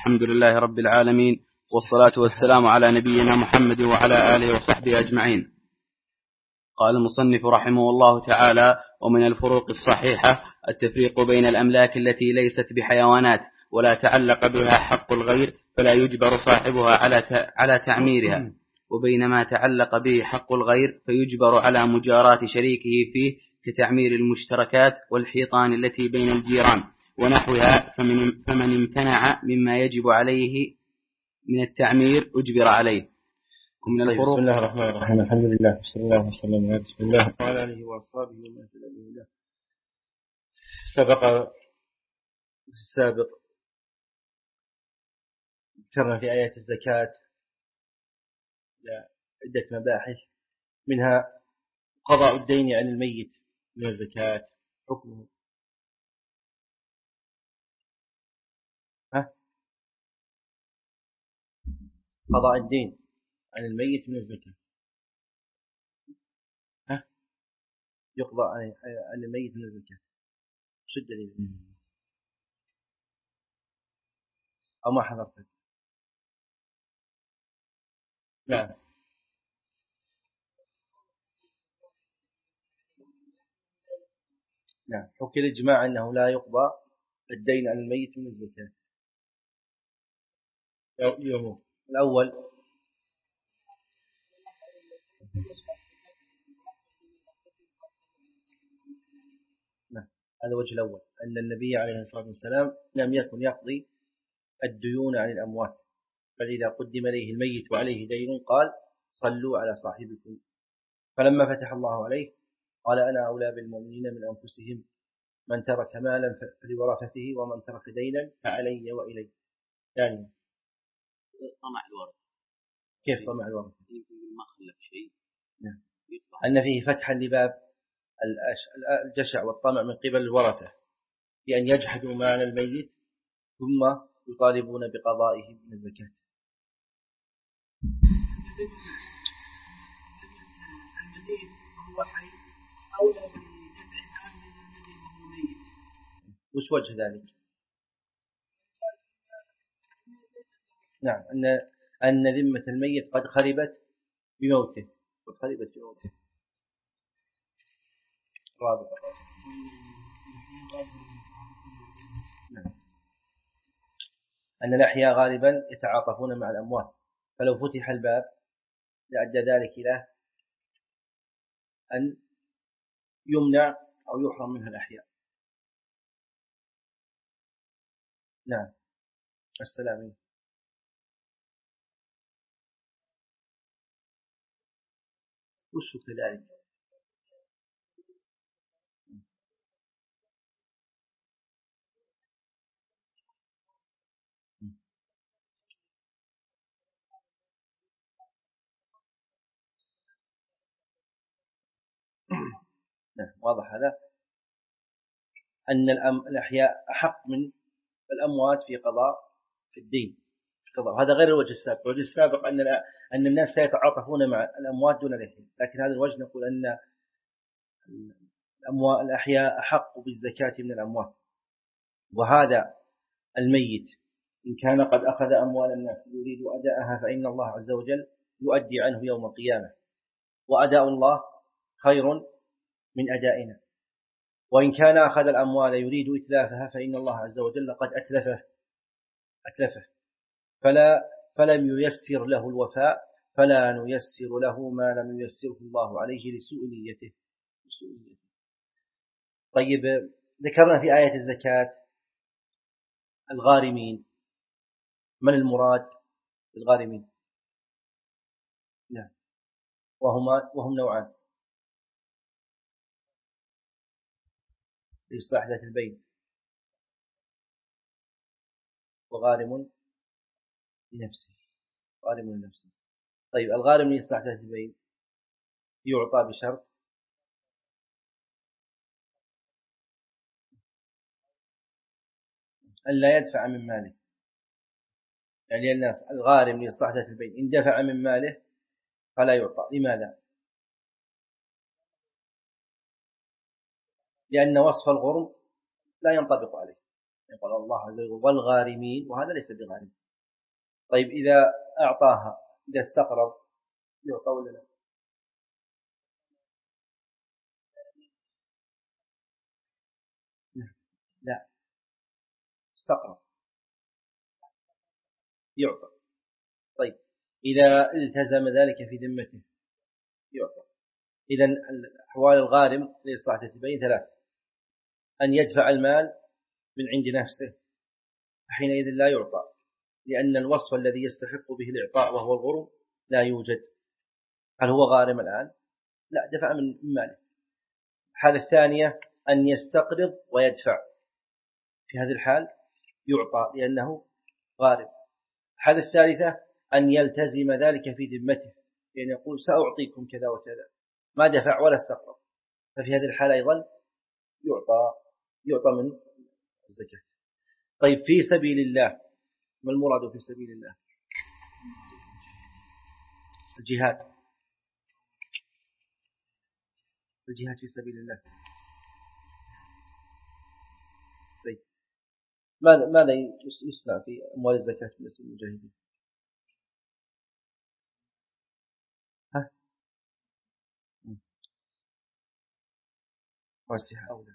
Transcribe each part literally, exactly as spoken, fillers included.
الحمد لله رب العالمين، والصلاة والسلام على نبينا محمد وعلى آله وصحبه أجمعين. قال المصنف رحمه الله تعالى: ومن الفروق الصحيحة التفريق بين الأملاك التي ليست بحيوانات ولا تعلق بها حق الغير فلا يجبر صاحبها على على تعميرها، وبين ما تعلق به حق الغير فيجبر على مجاراة شريكه فيه كتعمير المشتركات والحيطان التي بين الجيران ونحوها، فمن, فمن امتنع مما يجب عليه من التعمير أجبر عليه. ومن طيب الفروق. بسم الله الرحمن الرحيم، الحمد لله صلى الله وسلم على رسول الله وعلى آله وأصحابه ومن تبعهم بإحسان. سبق في السابق ذكرنا في آيات الزكاة عدة مباحث، منها قضاء الدين عن الميت من الزكاة، حكمه. ها؟ قضاء الدين عن الميت من الزكاة، ها؟ يقضى عن الميت من الزكاة. شو الدليل؟ أو ما حضرتك؟ لا نعم، حكي الإجماع أنه لا يقضى الدين عن الميت من الزكاة. يوم الأول نعم، هذا الوجه الأول، أن النبي عليه الصلاة والسلام لم يكن يقضي الديون عن الأموات، بل إذا قدم إليه الميت وعليه دين قال: صلوا على صاحبكم. فلما فتح الله عليه قال: أنا أولى بالمؤمنين من أنفسهم، من ترك مالا فلورثته ومن ترك دينا فعلي وإلي. يعني طمع الورثة. كيف طمع الورثة؟ ما خلف شيء. نعم. أن فيه فتحا لباب الجشع والطمع من قبل الورثة بأن يجحدوا مال الميت ثم يطالبون بقضائه من الزكاة. وش وجه ذلك؟ نعم، أن أن ذمة الميت قد خربت بموته، قد خربت بموته. رابع. نعم. أن الأحياء غالبا يتعاطفون مع الأموات، فلو فتح الباب لأدى ذلك إلى أن يمنع أو يحرم منها الأحياء. نعم. السلام. وش كذلك؟ نعم، واضح هذا. أن الأحياء أحق من الأموات في قضاء في الدين في قضاء. هذا غير الوجه السابق. الوجه السابق أن أن الناس سيتعاطفون مع الأموات دون الأحياء، لكن هذا الوجه نقول أن الأموات الأحياء أحق بالزكاة من الأموات. وهذا الميت إن كان قد أخذ أموال الناس يريد أداءها فإن الله عز وجل يؤدي عنه يوم القيامة، وأداء الله خير من أدائنا. وإن كان أخذ الأموال يريد إتلافها فإن الله عز وجل قد أتلفه أتلفه فلا فلم ييسر له الوفاء، فلا نيسر له ما لم ييسره الله عليه لسوء نيته. طيب، ذكرنا في آية الزكاة الغارمين. من المراد بالغارمين؟ نعم، وهما وهم نوعان: لإصلاح ذات البين، وغارم لنفسه. غارم لنفسه. طيب، الغارم لإصلاح ذات البين يعطى بشرط أن لا يدفع من ماله. يعني الناس الغارم لإصلاح ذات البين إن دفع من ماله فلا يعطى. لماذا؟ لأن وصف الغرم لا ينطبق عليه، يقول الله عز وجل والغارمين، وهذا ليس بغارم. طيب إذا أعطاها، إذا استقرض يعطى ولا لا؟ لا، استقرض يعطى. طيب إذا التزم ذلك في ذمته يعطى. إذن أحوال الغارم لإصلاح تتبين ثلاث: أن يدفع المال من عند نفسه، حينئذ لا يعطى، لأن الوصف الذي يستحق به الإعطاء وهو الغرم لا يوجد. هل هو غارم الآن؟ لا، دفع من ماله. الحالة الثانية أن يستقرض ويدفع، في هذه الحال يعطى لأنه غارم. الحالة الثالثة أن يلتزم ذلك في ذمته، يعني يقول سأعطيكم كذا وكذا، ما دفع ولا استقرض، ففي هذه الحالة أيضا يعطى يعطى من الزكاة. طيب في سبيل الله، ما المراد في سبيل الله؟ الجهاد، الجهاد في سبيل الله. طيب ماذا ماذا يصنع في أموال الزكاة بالنسبة للمجاهدين؟ ها؟ واسعة أولى.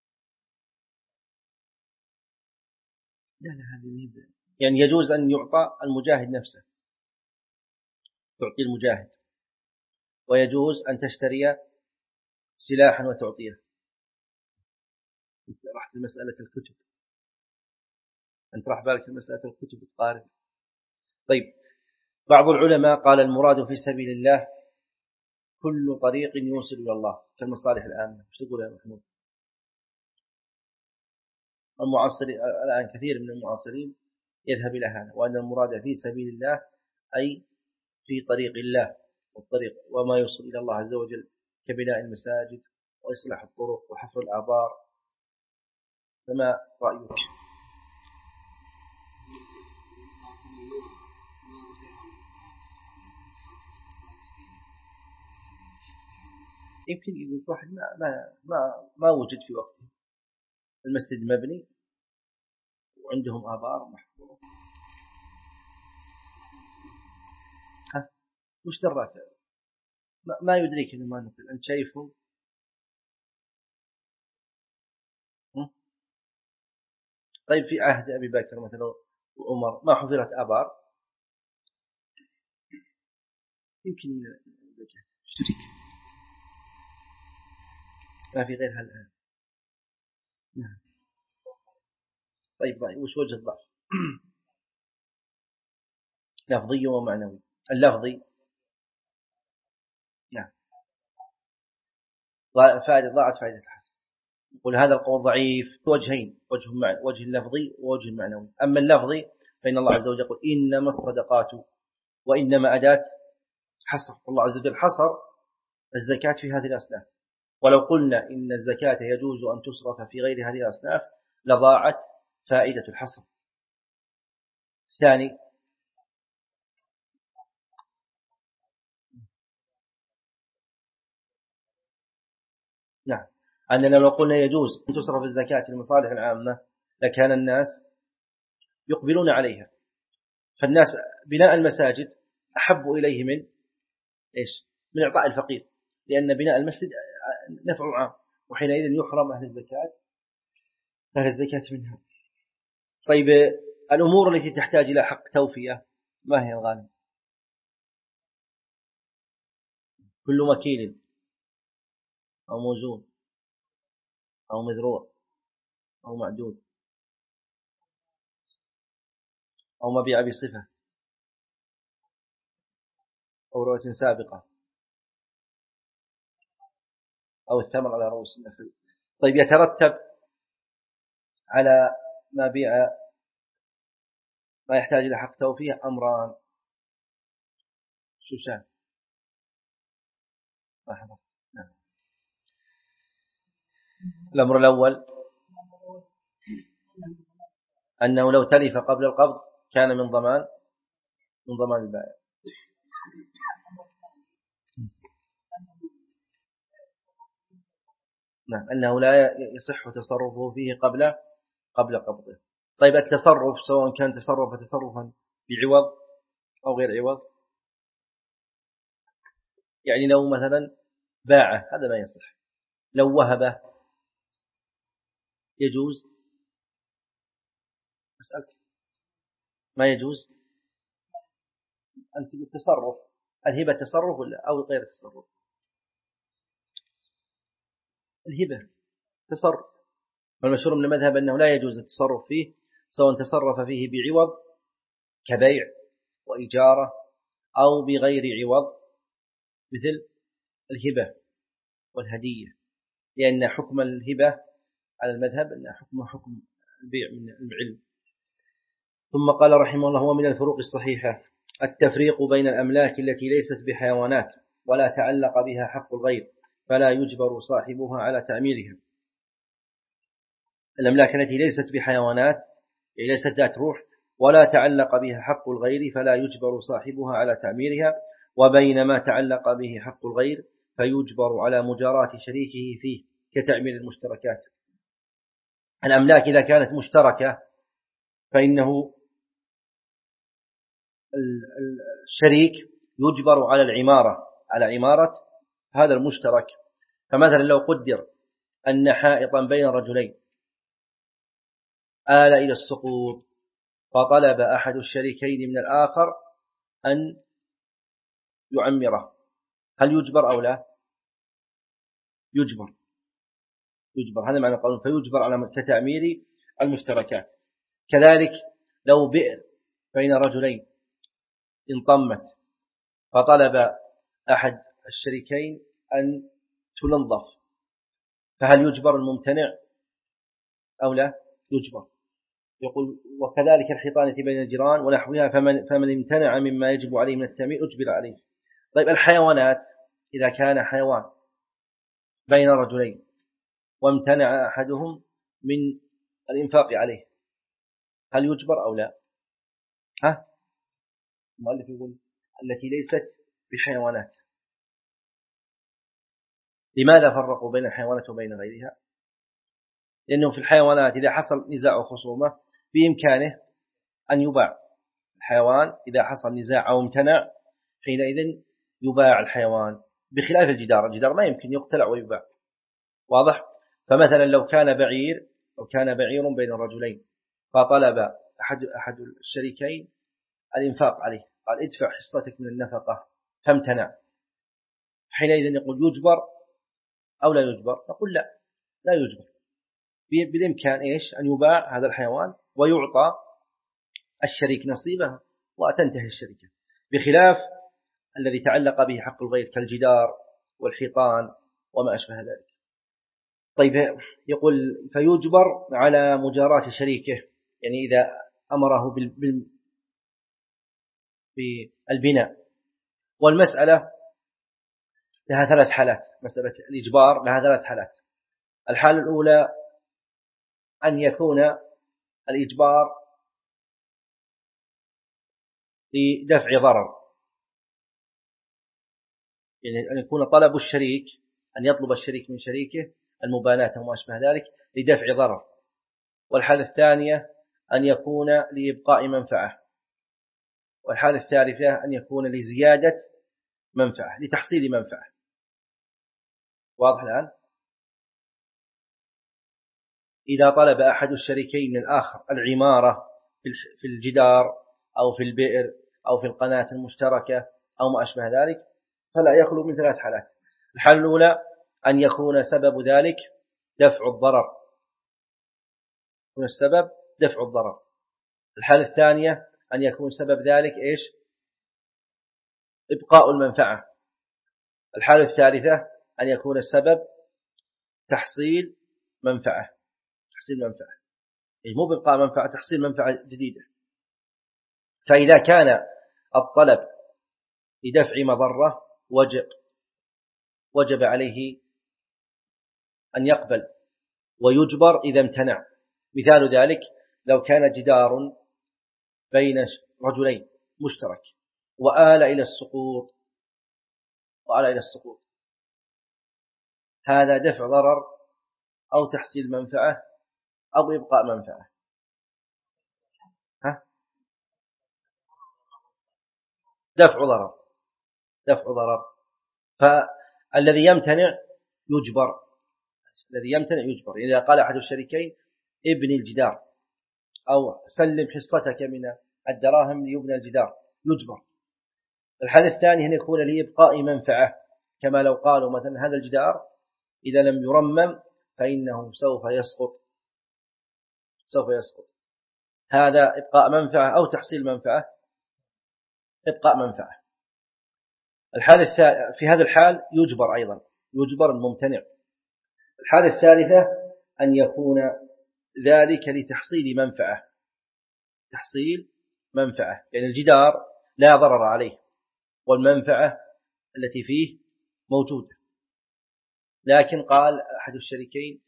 لا لا، هذه يعني يجوز أن يعطى المجاهد نفسه، تعطي المجاهد، ويجوز أن تشتري سلاحا وتعطيه. رحت لمسألة الكتب، أنت راح بالك مسألة الكتب القارئ. طيب بعض العلماء قال المراد في سبيل الله كل طريق يوصل إلى الله كالمصالح العامة. ايش تقول يا محمود؟ المعاصر الآن كثير من المعاصرين يذهب إلى هذا، وأن المراد في سبيل الله أي في طريق الله، والطريق وما يوصل إلى الله عز وجل كبناء المساجد وإصلاح الطرق وحفر الآبار. فما رأيك؟ يمكن يقول واحد ما ما ما ما وجد في وقته المسجد مبني وعندهم آبار محفورة، ها وش دراك؟ ما, ما يدريك إنه ما نقل، أنت شايفه. طيب في عهد أبي بكر مثلا وعمر ما حفرت آبار؟ يمكن من الزكاة ما في غيرها الآن. نعم. طيب وش وجه الضعف؟ لفظي ومعنوي. اللفظي نعم فائدة ضاعت فائدة الحسن. يقول هذا القول ضعيف وجهين، وجه معنى وجه لفظي ووجه معنوي. أما اللفظي فإن الله عز وجل يقول إنما الصدقات، وإنما أداة حصر. الله عز وجل حصر الزكاة في هذه الأصناف، ولو قلنا إن الزكاة يجوز أن تصرف في غير هذه الأصناف لضاعت فائدة الحصر. ثاني نعم أننا لو قلنا يجوز أن تصرف الزكاة للمصالح العامة لكان الناس يقبلون عليها، فالناس بناء المساجد أحب إليه من إيش؟ من إعطاء الفقير، لأن بناء المسجد نفع عام، وحينئذ يحرم أهل الزكاة أهل الزكاة منها. طيب الأمور التي تحتاج إلى حق توفية ما هي الغالب؟ كل مكيل أو موزون أو مذروع أو معدود أو مبيع بصفة أو رؤية سابقة أو الثمر على رؤوس النخل. طيب يترتب على ما بيع ما يحتاج إلى حق توفية أمران. شو شان؟ لحظة. نعم. الأمر الأول أنه لو تلف قبل القبض كان من ضمان من ضمان البائع. نعم أنه لا يصح تصرفه فيه قبل قبل قبضه. طيب التصرف سواء كان تصرف تصرفا بعوض أو غير عوض، يعني لو مثلا باعه هذا ما يصح، لو وهبه يجوز، أسألك ما يجوز، أنت بالتصرف، الهبة تصرف ولا أو غير تصرف؟ الهبة تصرف، والمشهور من المذهب أنه لا يجوز التصرف فيه سواء تصرف فيه بعوض كبيع وإجارة أو بغير عوض مثل الهبة والهدية، لأن حكم الهبة على المذهب أن حكم حكم البيع من العلم. ثم قال رحمه الله: ومن الفروق الصحيحة التفريق بين الأملاك التي ليست بحيوانات ولا تعلق بها حق الغير فلا يجبر صاحبها على تعميرها. الأملاك التي ليست بحيوانات يعني ليست ذات روح ولا تعلق بها حق الغير فلا يجبر صاحبها على تعميرها، وبين ما تعلق به حق الغير فيجبر على مجاراة شريكه فيه كتعمير المشتركات. الأملاك إذا كانت مشتركة فإنه الشريك يجبر على العمارة على عمارة هذا المشترك. فمثلا لو قدر أن حائطا بين رجلين آل إلى السقوط فطلب أحد الشريكين من الآخر أن يعمره، هل يجبر أو لا؟ يجبر يجبر هذا معنى القانون، فيجبر على كتعمير المشتركات. كذلك لو بئر بين رجلين انطمت فطلب أحد الشريكين أن تنظف، فهل يجبر الممتنع أو لا؟ يجبر. يقول: وكذلك الحيطانة بين الجيران ونحوها فمن, فمن امتنع مما يجب عليه من التعمير أجبر عليه. طيب الحيوانات إذا كان حيوان بين رجلين وامتنع أحدهم من الإنفاق عليه هل يجبر أو لا؟ ها؟ المؤلف يقول التي ليست بحيوانات. لماذا فرقوا بين الحيوانات وبين غيرها؟ لأنه في الحيوانات إذا حصل نزاع وخصومة بإمكانه أن يباع الحيوان، إذا حصل نزاع أو امتنع حينئذ يباع الحيوان، بخلاف الجدار. الجدار ما يمكن يقتلع ويباع، واضح؟ فمثلا لو كان بعير أو كان بعير بين الرجلين فطلب أحد أحد الشريكين الإنفاق عليه، قال ادفع حصتك من النفقة، فامتنع، حينئذ يقول يجبر أو لا يجبر؟ نقول لا لا يجبر، بالإمكان إيش أن يباع هذا الحيوان ويعطى الشريك نصيبه وتنتهي الشركة، بخلاف الذي تعلق به حق الغير كالجدار والحيطان وما أشبه ذلك. طيب يقول فيجبر على مجاراة شريكه، يعني إذا أمره بالبناء. والمسألة لها ثلاث حالات، مسألة الإجبار لها ثلاث حالات. الحالة الأولى أن يكون الإجبار لدفع ضرر، يعني أن يكون طلب الشريك أن يطلب الشريك من شريكه المباناة وما أشبه ذلك لدفع ضرر. والحالة الثانية أن يكون لإبقاء منفعة. والحالة الثالثة أن يكون لزيادة منفعة، لتحصيل منفعة. واضح الآن؟ إذا طلب أحد الشريكين من الآخر العمارة في الجدار أو في البئر أو في القناة المشتركة أو ما أشبه ذلك فلا يخلو من ثلاث حالات. الحالة الأولى أن يكون سبب ذلك دفع الضرر، يكون السبب دفع الضرر. الحالة الثانية أن يكون سبب ذلك إيش؟ إبقاء المنفعة. الحالة الثالثة أن يكون السبب تحصيل منفعة، تحصيل منفعة، أي مو بإبقاء منفعة، تحصيل منفعة جديدة. فإذا كان الطلب لدفع مضرة وجب وجب عليه أن يقبل ويجبر إذا امتنع. مثال ذلك لو كان جدار بين رجلين مشترك وآل إلى السقوط وآل إلى السقوط هذا دفع ضرر أو تحصيل منفعة أو إبقاء منفعة. دفع ضرر دفع ضرر فالذي يمتنع يجبر الذي يمتنع يجبر. إذا قال أحد الشريكين ابن الجدار أو سلم حصتك من الدراهم ليبنى الجدار يجبر. الحالة الثانية أن يكون لإبقاء منفعة، كما لو قالوا مثلا هذا الجدار إذا لم يرمم فإنه سوف يسقط سوف يسقط هذا إبقاء منفعة أو تحصيل منفعة. إبقاء منفعة. الحالة في هذا الحال يجبر أيضا يجبر الممتنع. الحالة الثالثة أن يكون ذلك لتحصيل منفعة تحصيل منفعة يعني الجدار لا ضرر عليه والمنفعة التي فيه موجودة، لكن قال أحد الشريكين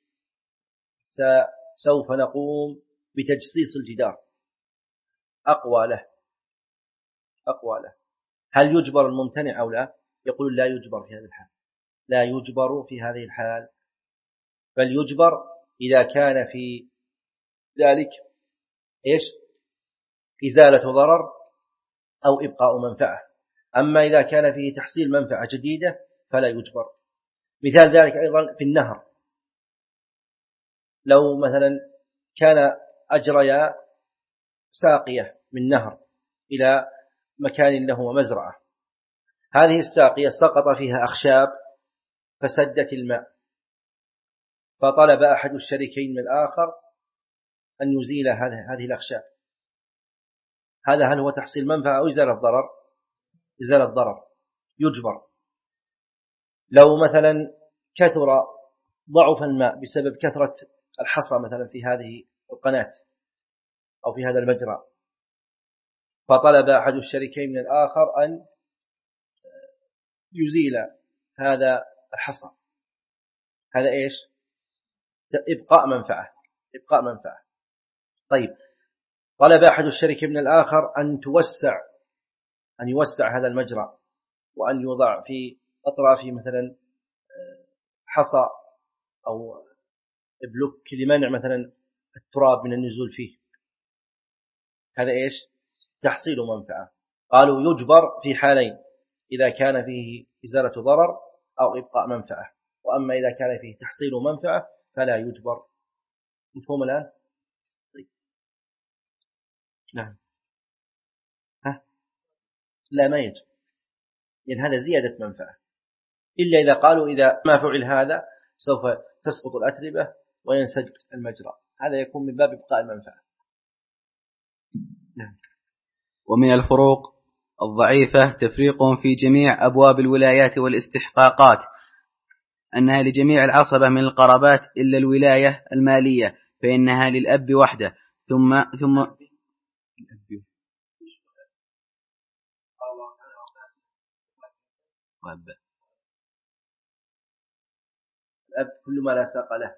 سوف نقوم بتجصيص الجدار أقوى له أقوى له هل يجبر الممتنع أو لا؟ يقول لا يجبر في هذه الحال لا يجبر في هذه الحال بل يجبر إذا كان في ذلك إيش؟ إزالة ضرر أو إبقاء منفعة. أما إذا كان فيه تحصيل منفعة جديدة فلا يجبر. مثال ذلك أيضا في النهر، لو مثلا كان أجريا ساقية من نهر إلى مكان له مزرعة، هذه الساقية سقط فيها أخشاب فسدت الماء، فطلب أحد الشريكين من الآخر أن يزيل هذه الأخشاب، هذا هل هو تحصيل منفعة أو إزالة ضرر؟ إزالة ضرر يجبر. لو مثلا كثر ضعف الماء بسبب كثرة الحصى مثلا في هذه القناة أو في هذا المجرى، فطلب أحد الشريكين من الآخر أن يزيل هذا الحصى، هذا إيش؟ إبقاء منفعة إبقاء منفعة. طيب طلب أحد الشريكين من الآخر أن توسع أن يوسع هذا المجرى وأن يوضع في أطرافه مثلا حصى أو بلوك لمنع مثلا التراب من النزول فيه، هذا إيش؟ تحصيل منفعة. قالوا يجبر في حالين، إذا كان فيه إزالة ضرر أو إبقاء منفعة، وأما إذا كان فيه تحصيل منفعة فلا يجبر. مفهوم الآن؟ طيب. نعم. ها؟ لا ما يجب، لأن هذا زيادة منفعة، إلا إذا قالوا إذا ما فعل هذا سوف تسقط الأتربة وينسد المجرى، هذا يكون من باب إبقاء المنفعة. نعم. ومن الفروق الضعيفة تفريق في جميع أبواب الولايات والاستحقاقات أنها لجميع العصبة من القرابات إلا الولاية المالية فإنها للأب وحده ثم ثم الأب كل ما لا ساق له،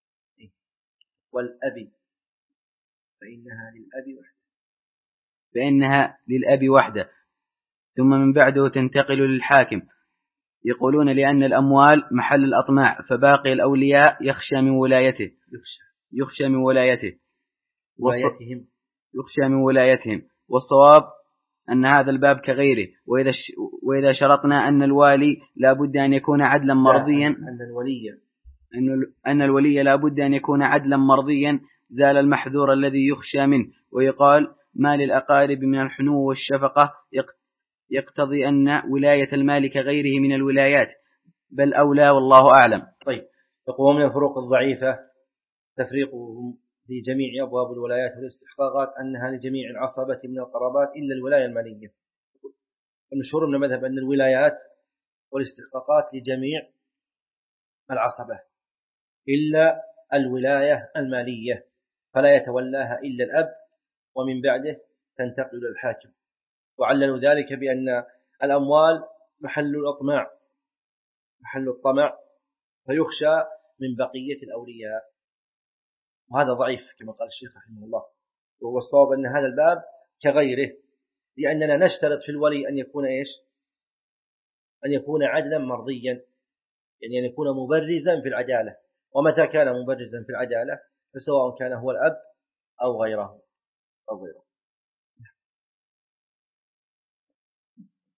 والأب فإنها للأب وحده فإنها للأب وحده ثم من بعده تنتقل للحاكم. يقولون لأن الأموال محل الأطماع فباقي الأولياء يخشى من ولايته يخشى, يخشى من ولايته ولايتهم يخشى من ولايتهم والصواب أن هذا الباب كغيره. وإذا وإذا شرطنا أن الوالي لا بد أن يكون عدلا مرضيا أن الولي أن الولي لا بد أن يكون عدلا مرضيا زال المحذور الذي يخشى منه. ويقال ما للأقارب من الحنو والشفقة يقتضي أن ولاية المال كغيره من الولايات بل أولى والله أعلم. طيب يقول من الفروق الضعيفة تفريقهم في جميع أبواب الولايات والاستحقاقات أنها لجميع العصبة من القرابات إلا الولاية المالية. المشهور من المذهب أن الولايات والاستحقاقات لجميع العصبة إلا الولاية المالية فلا يتولاها إلا الأب ومن بعده تنتقل إلى الحاكم. وعللوا ذلك بأن الأموال محل الأطماع محل الطمع فيخشى من بقية الأولياء، وهذا ضعيف كما قال الشيخ رحمه الله. وهو الصواب أن هذا الباب كغيره، لأننا نشترط في الولي أن يكون إيش؟ أن يكون عدلا مرضيا، يعني أن يكون مبرزا في العدالة، ومتى كان مبرزا في العدالة فسواء كان هو الأب أو غيره أو غيره.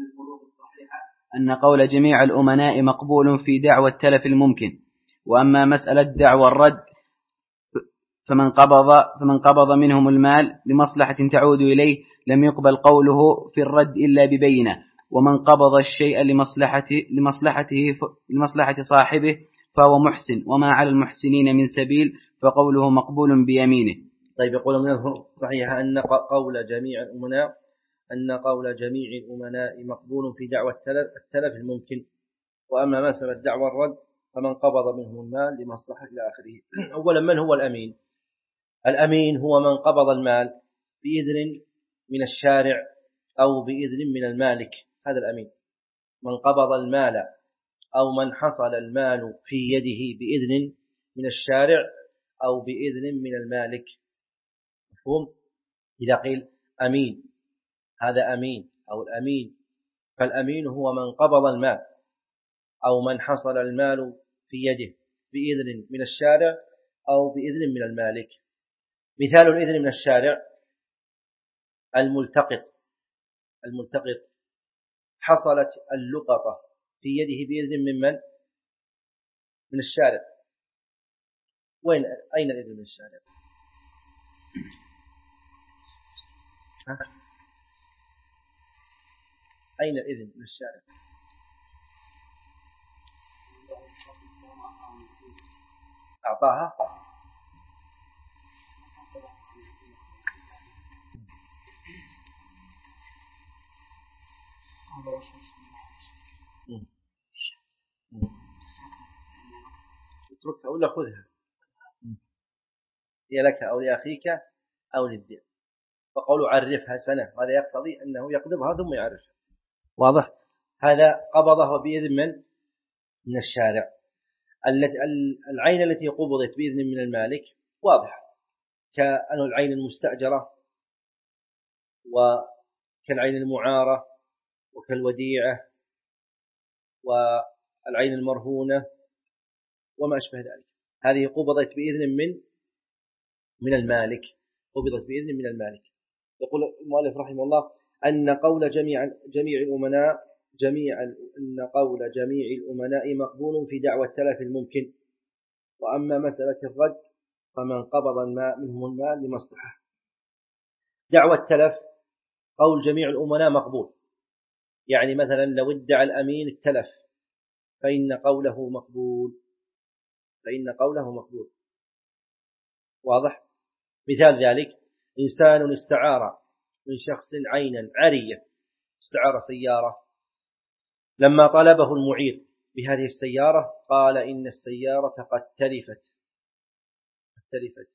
الفروق الصحيحة أن قول جميع الأمناء مقبول في دعوى التلف الممكن، وأما مسألة دعوى الرد فمن قبض, فمن قبض منهم المال لمصلحة تعود إليه لم يقبل قوله في الرد إلا ببينة، ومن قبض الشيء لمصلحته, لمصلحته, لمصلحة صاحبه فهو محسن، وما على المحسنين من سبيل، فقوله مقبول بيمينه. طيب يقول من الفروق الصحيحة أن قول جميع الأمناء أن قول جميع الأمناء مقبول في دعوى التلف, التلف الممكن، وأما مسألة دعوى الرد فمن قبض منهم المال لمصلحة إلى آخره. أولا من هو الأمين؟ الأمين هو من قبض المال بإذن من الشارع أو بإذن من المالك، هذا الأمين. من قبض المال أو من حصل المال في يده بإذن من الشارع أو بإذن من المالك، مفهوم؟ إذا قيل أمين هذا أمين أو الأمين، فالأمين هو من قبض المال أو من حصل المال في يده بإذن من الشارع أو بإذن من المالك. مثال الإذن من الشارع الملتقط الملتقط حصلت اللقطة في يده بإذن من من؟ من الشارع. وين أين الإذن من الشارع؟ ها؟ أين الإذن من الشارع؟ أعطاها اتركها ولا خذها، هي لك أو لأخيك أو للذئب، فقولوا عرفها سنة، هذا يقتضي أنه يقبضها ثم يعرفها. واضح؟ هذا قبضه بإذن من؟ من الشارع. العين التي قبضت بإذن من المالك واضح، كأن العين المستأجرة وكالعين المعارة وكالوديعة والعين المرهونة وما أشبه ذلك، هذه قبضت بإذن من من المالك، قبضت بإذن من المالك. يقول المؤلف رحمه الله أن قول جميع جميع الأمناء جميع أن قول جميع الأمناء مقبول في دعوى التلف الممكن، وأما مسألة الرد فمن قبض الماء منهم المال لمصلحة. دعوى التلف قول جميع الأمناء مقبول، يعني مثلا لو ادعى الأمين التلف فإن قوله مقبول، فإن قوله مقبول. واضح؟ مثال ذلك إنسان استعار من شخص عينا عرية، استعار سيارة، لما طلبه المعير بهذه السيارة قال إن السيارة قد تلفت تلفت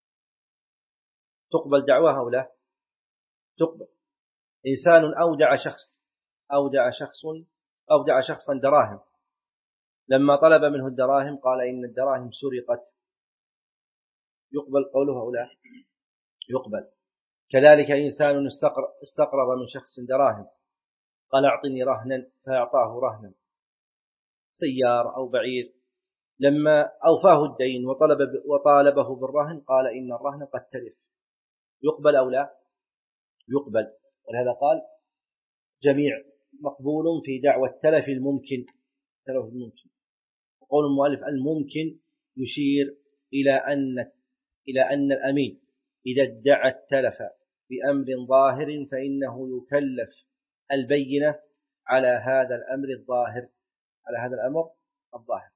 تقبل دعواها أو لا؟ تقبل. إنسان أودع شخص أودع شخص أودع شخصا دراهم، لما طلب منه الدراهم قال إن الدراهم سرقت، يقبل قوله أو لا؟ يقبل. كذلك إنسان استقرض من شخص دراهم قال أعطني رهنا فأعطاه رهنا سيارة أو بعير، لما أوفاه الدين وطلب وطالبه بالرهن قال إن الرهن قد تلف، يقبل أو لا؟ يقبل. ولهذا قال جميع مقبول في دعوى التلف الممكن، تلف الممكن. وقول المؤلف الممكن يشير إلى أن إلى أن الأمين إذا ادعى التلف بأمر ظاهر فإنه يكلف البينة على هذا الأمر الظاهر، على هذا الأمر الظاهر.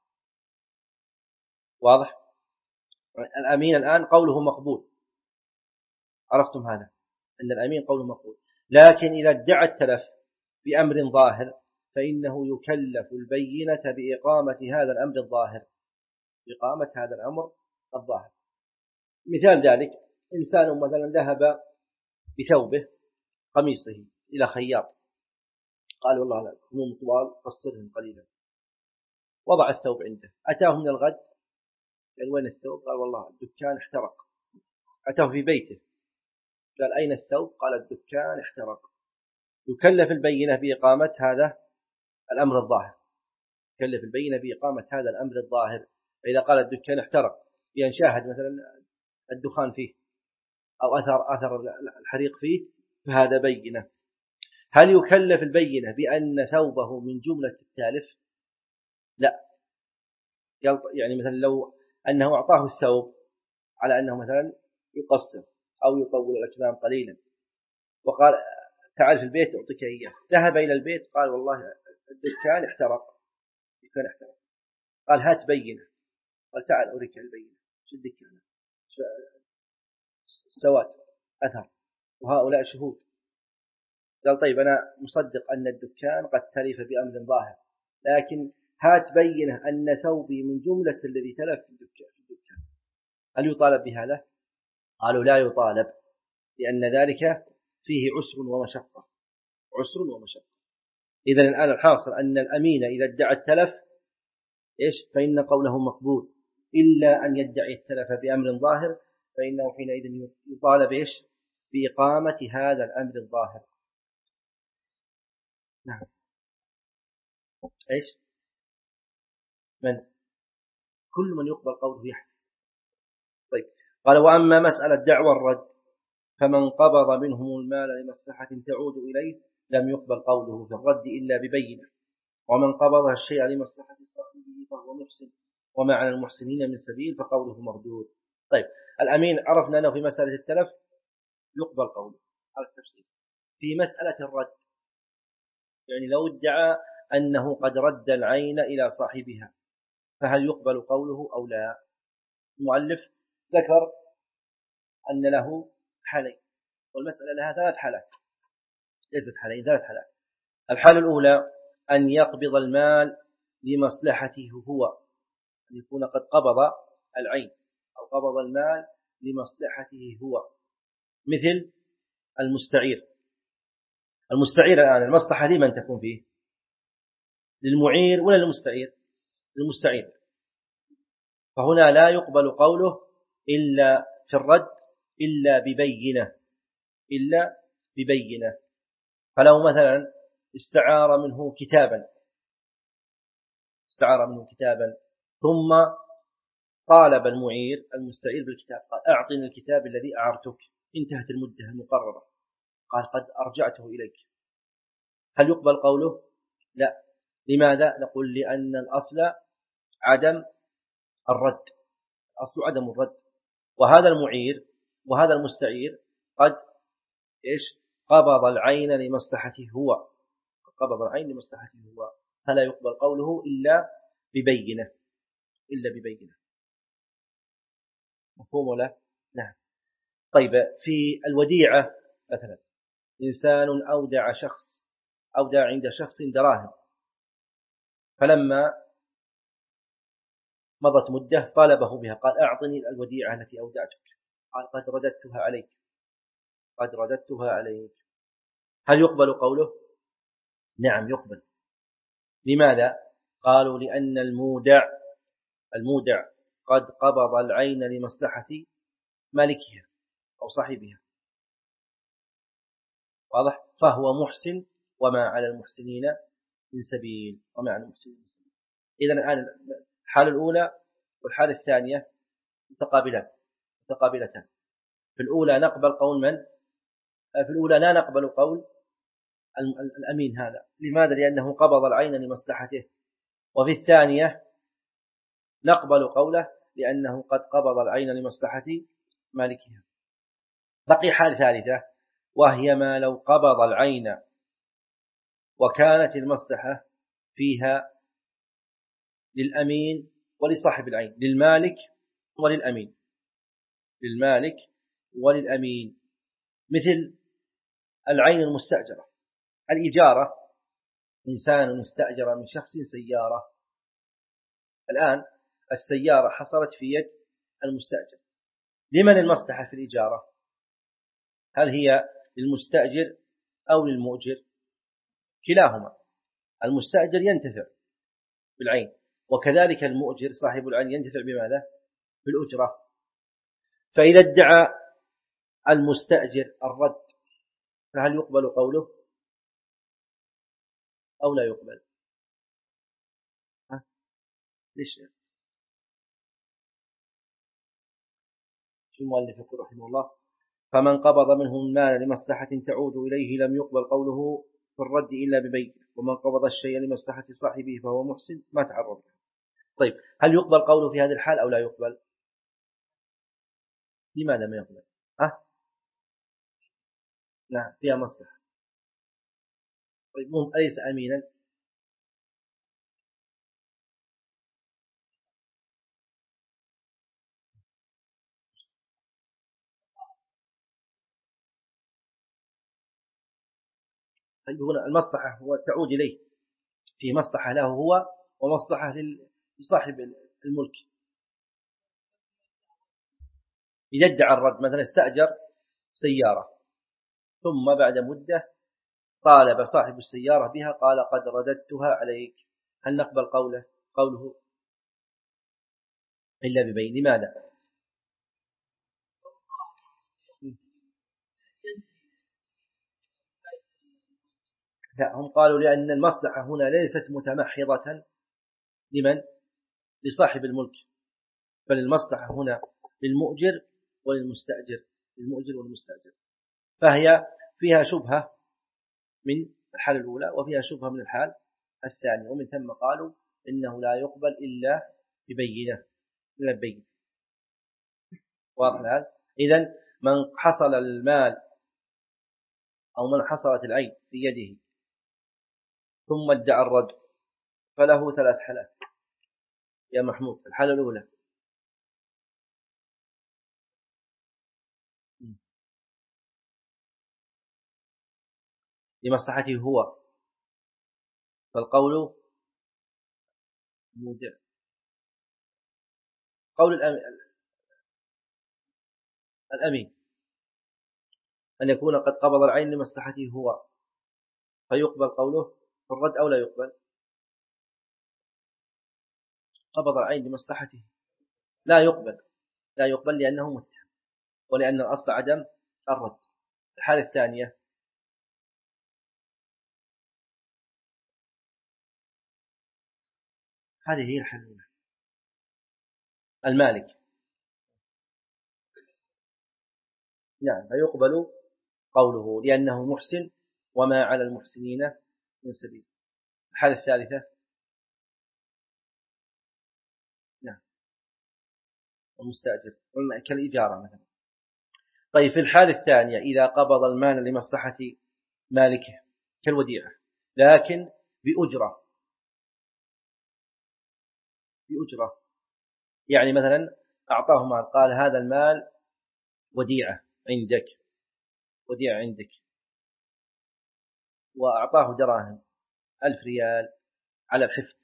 واضح؟ الأمين الآن قوله مقبول، عرفتم هذا أن الأمين قوله مقبول، لكن إذا ادعى التلف بأمر ظاهر فإنه يكلف البينة بإقامة هذا الأمر الظاهر، إقامة هذا الأمر الظاهر. مثال ذلك إنسان مثلا ذهب بثوبه قميصه إلى خياط قال والله لا كموم طوال قصرهم قليلا، وضع الثوب عنده، أتاه من الغد قال وين الثوب؟ قال والله الدكان احترق. أتاه في بيته قال أين الثوب؟ قال الدكان احترق. يكلف البينة بإقامة هذا الأمر الظاهر، يكلف البينة بإقامة هذا الأمر الظاهر. فإذا قال الدكان احترق بأن شاهد مثلا الدخان فيه أو أثر أثر الحريق فيه فهذا بينة. هل يكلف البينة بأن ثوبه من جملة التالف؟ لا، يعني مثلا لو أنه أعطاه الثوب على أنه مثلا يقصر أو يطول الأكمام قليلا وقال تعال في البيت أعطيك إياه، ذهب إلى البيت قال والله الدكان احترق، الدكان احترق، قال هات بينة، قال تعال أوريك البينة، شو الدكان السواد أثر وهؤلاء شهود، قال طيب أنا مصدق أن الدكان قد تلف بأمر ظاهر، لكن هات بينة أن ثوبي من جملة الذي تلف في الدكان، هل يطالب بهذا؟ قالوا لا يطالب، لأن ذلك فيه عسر ومشقة، عسر ومشقة. إذن الآن الحاصل أن الأمين إذا ادعى التلف إيش؟ فإن قوله مقبول، إلا أن يدعي التلف بأمر ظاهر فإنه حينئذ يطالب إيش؟ بإقامة هذا الأمر الظاهر. نعم. إيش؟ من؟ كل من يقبل قوله يحدث. طيب، قال وأما مسألة دعوى الرد فمن قبض منهم المال لمصلحة تعود إليه لم يقبل قوله في الرد إلا ببينة، ومن قبض الشيء لمصلحة صاحبه فهو محسن وما على المحسنين من سبيل فقوله مردود. طيب، الأمين عرفنا أنه في مسألة التلف يقبل قوله على التفسير. في مسألة الرد يعني لو ادعى أنه قد رد العين إلى صاحبها فهل يقبل قوله أو لا؟ المؤلف ذكر أن له حالين، والمسألة لها ثلاث حالات، ليست حالين، ثلاث حالات. الحالة الأولى أن يقبض المال لمصلحته هو، أن يكون قد قبض العين أو قبض المال لمصلحته هو، مثل المستعير. المستعير الآن المصلحة لمن تكون فيه؟ للمعير ولا للمستعير؟ للمستعير، فهنا لا يقبل قوله إلا في الرد إلا ببينة، إلا ببينة. فلو مثلا استعار منه كتابا استعار منه كتابا ثم طالب المعير المستعير بالكتاب، قال أعطني الكتاب الذي أعرتك، انتهت المدة المقررة، قال قد أرجعته إليك، هل يقبل قوله؟ لا. لماذا؟ نقول لأن الأصل عدم الرد، الأصل عدم الرد، وهذا المعير وهذا المستعير قد إيش؟ قبض العين لمصلحته هو، قبض العين لمصلحته هو، فلا يقبل قوله إلا ببينة، إلا ببينة. مفهوم ولا؟ نعم. طيب، في الوديعة مثلا إنسان أودع شخص أودع عند شخص دراهم، فلما مضت مدة طالبه بها، قال أعطني الوديعة التي أودعتك، قال قد رددتها عليك، قد رددتها عليك، هل يقبل قوله؟ نعم يقبل. لماذا؟ قالوا لأن المودع المودع قد قبض العين لمصلحة مالكها أو صاحبها، واضح؟ فهو محسن وما على المحسنين من سبيل، وما على المحسنين من سبيل. إذن الآن الحالة الأولى والحالة الثانية متقابلان متقابلتان. في الأولى نقبل قول من؟ في الأولى لا نقبل قول الأمين هذا، لماذا؟ لأنه قبض العين لمصلحته. وفي الثانية نقبل قوله لأنه قد قبض العين لمصلحة مالكها. بقي حال ثالثة، وهي ما لو قبض العين وكانت المصلحة فيها للأمين ولصاحب العين، للمالك وللأمين، للمالك وللأمين، مثل العين المستأجرة. الإجارة، إنسان استأجر من شخص سيارة، الآن السيارة حصلت في يد المستأجر، لمن المصلحة في الإجارة؟ هل هي للمستأجر أو للمؤجر؟ كلاهما، المستأجر ينتفع بالعين، وكذلك المؤجر صاحب العين ينتفع بماذا؟ بالأجرة. فإذا ادعى المستأجر الرد فهل يقبل قوله أو لا يقبل؟ ها؟ ليش؟ شو المؤلف يقول رحمه الله؟ فمن قبض منه المال لمصلحة تعود إليه لم يقبل قوله في الرد إلا ببين، ومن قبض الشيء لمصلحة صاحبه فهو محسن ما تعرض له. طيب هل يقبل قوله في هذه الحال أو لا يقبل؟ لماذا ما يقبل؟ أه؟ نعم فيها مصلحة. طيب مهم أليس أمينا؟ طيب هنا المصلحة هو تعود إليه، في مصلحة له هو ومصلحة لصاحب الملك. إذا ادعى الرد مثلا استأجر سيارة ثم بعد مدة طالب صاحب السيارة بها قال قد رددتها عليك، هل نقبل قوله قوله إلا ببين؟ لماذا؟ لا هم قالوا لأن المصلحة هنا ليست متمحضة لمن؟ لصاحب الملك، بل المصلحة هنا للمؤجر وللمستأجر، للمؤجر والمستأجر، فهي فيها شبهة من الحالة الأولى وفيها شبهة من الحال الثانية، ومن ثم قالوا إنه لا يقبل إلا ببينة، إلا ببينة. واضح الآن؟ إذن من حصل المال أو من حصلت العين في يده ثم ادعى الرد فله ثلاث حالات يا محمود. الحالة الأولى لمصلحته هو، فالقول مودع. قول الأمين أن يكون قد قبض العين لمصلحته هو فيقبل قوله في الرد أو لا يقبل؟ قبض العين لمصلحته لا يقبل، لا يقبل لأنه متهم ولأن الأصل عدم الرد. الحالة الثانية هذه هي الحالة الأولى، المالك نعم فيقبل قوله لأنه محسن وما على المحسنين من سبيل. الحالة الثالثة نعم المستأجر كالإجارة مثلا. طيب في الحالة الثانية إذا قبض المال لمصلحة مالكه كالوديعة لكن بأجرة، بأجرة يعني مثلا أعطاه مال قال هذا المال وديعة عندك، وديعة عندك، وأعطاه دراهم ألف ريال على الحفظ،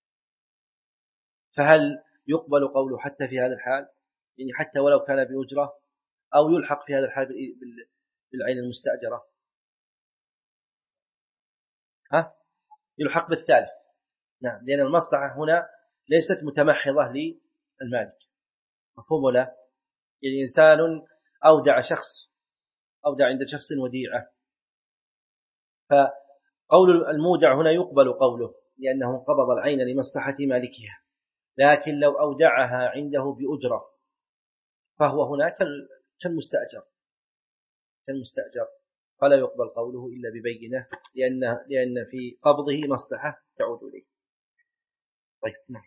فهل يقبل قوله حتى في هذا الحال؟ يعني حتى ولو كان بأجرة أو يلحق في هذا الحال بالعين المستأجرة؟ ها؟ يلحق بالثالث نعم، لأن المصلحة هنا ليست متمحضة للمالك. مفهوم ولا؟ يعني إنسان أودع شخص أودع عند شخص وديعة، فقول المودع هنا يقبل قوله لأنه قبض العين لمصلحة مالكها، لكن لو أودعها عنده بأجرة فهو هناك كالمستأجر كالمستأجر فلا يقبل قوله إلا ببينة، لأن لأن في قبضه مصلحة تعود إليه. طيب نعم.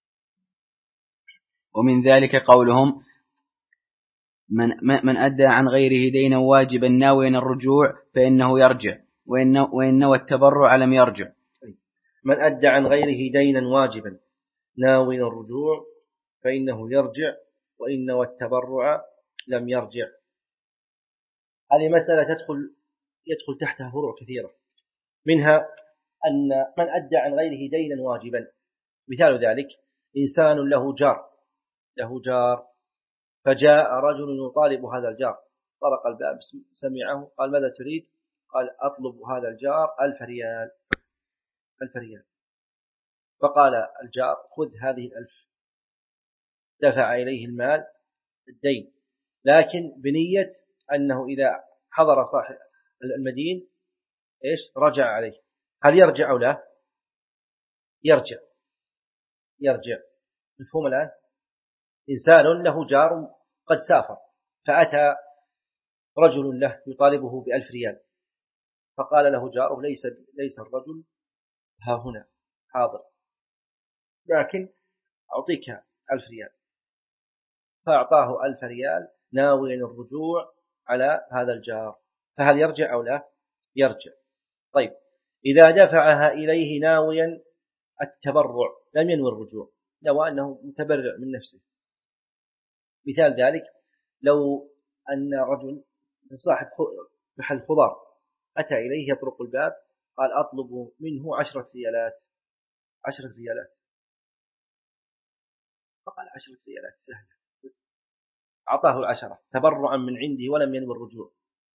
ومن ذلك قولهم من من أدى عن غيره دينا واجبا ناويا الرجوع فإنه يرجع وإن نوى التبرع لم يرجع. من أدى عن غيره دينا واجبا ناويا الرجوع فإنه يرجع وإن نوى التبرع لم يرجع. هذه مسألة تدخل يدخل تحتها فروع كثيرة، منها أن من أدى عن غيره دينا واجبا، مثال ذلك إنسان له جار له جار فجاء رجل يطالب هذا الجار، طرق الباب سمعه قال ماذا تريد؟ قال أطلب هذا الجار ألف ريال ألف ريال فقال الجار خذ هذه الألف، دفع إليه المال الدين، لكن بنية أنه إذا حضر صاحب المدين إيش رجع عليه. هل يرجع أو لا؟ يرجع يرجع مفهوم الآن؟ إنسان له جار قد سافر فأتى رجل له يطالبه بألف ريال فقال له جاره ليس ليس الرجل ها هنا حاضر، لكن أعطيك ألف ريال. فأعطاه ألف ريال ناويا الرجوع على هذا الجار، فهل يرجع أو لا؟ يرجع. طيب إذا دفعها إليه ناويا التبرع لم ينوي الرجوع، نوى أنه متبرع من نفسه. مثال ذلك لو أن رجل صاحب محل خضار أتى إليه يطرق الباب، قال أطلب منه عشرة ريالات عشرة ريالات فقال عشرة ريالات سهلة، أعطاه العشرة تبرعا من عنده ولم ينوي الرجوع.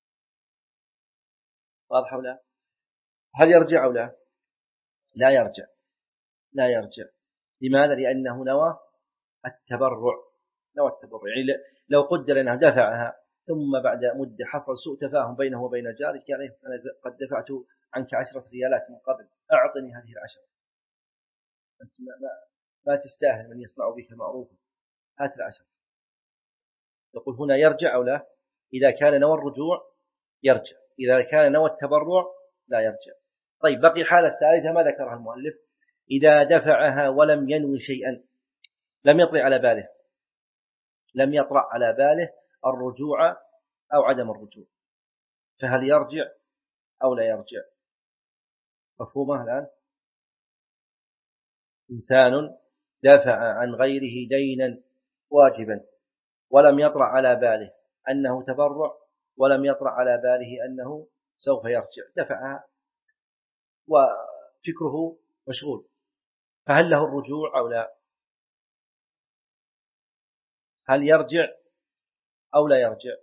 واضح ولا؟ هل يرجع أو لا؟ لا يرجع، لا يرجع. لماذا؟ لأنه نوى التبرع، نوى التبرع. يعني لو قدر أنه دفعها ثم بعد مدة حصل سوء تفاهم بينه وبين جاره، قال أنا قد دفعت عنك عشرة ريالات من قبل، أعطني هذه العشرة، أنت ما, ما, ما تستاهل من يصنع بك معروفا، هات العشرة. يقول هنا يرجع أو لا؟ إذا كان نوى الرجوع يرجع، إذا كان نوى التبرع لا يرجع. طيب بقي الحالة الثالثة ما ذكرها المؤلف، إذا دفعها ولم ينوي شيئا، لم يطرأ على باله لم يطرأ على باله الرجوع أو عدم الرجوع، فهل يرجع أو لا يرجع؟ مفهومة الآن؟ إنسان دفع عن غيره دينا واجبا ولم يطرأ على باله أنه تبرع، ولم يطرأ على باله أنه سوف يرجع، دفعها وفكره مشغول، فهل له الرجوع أو لا؟ هل يرجع أو لا يرجع؟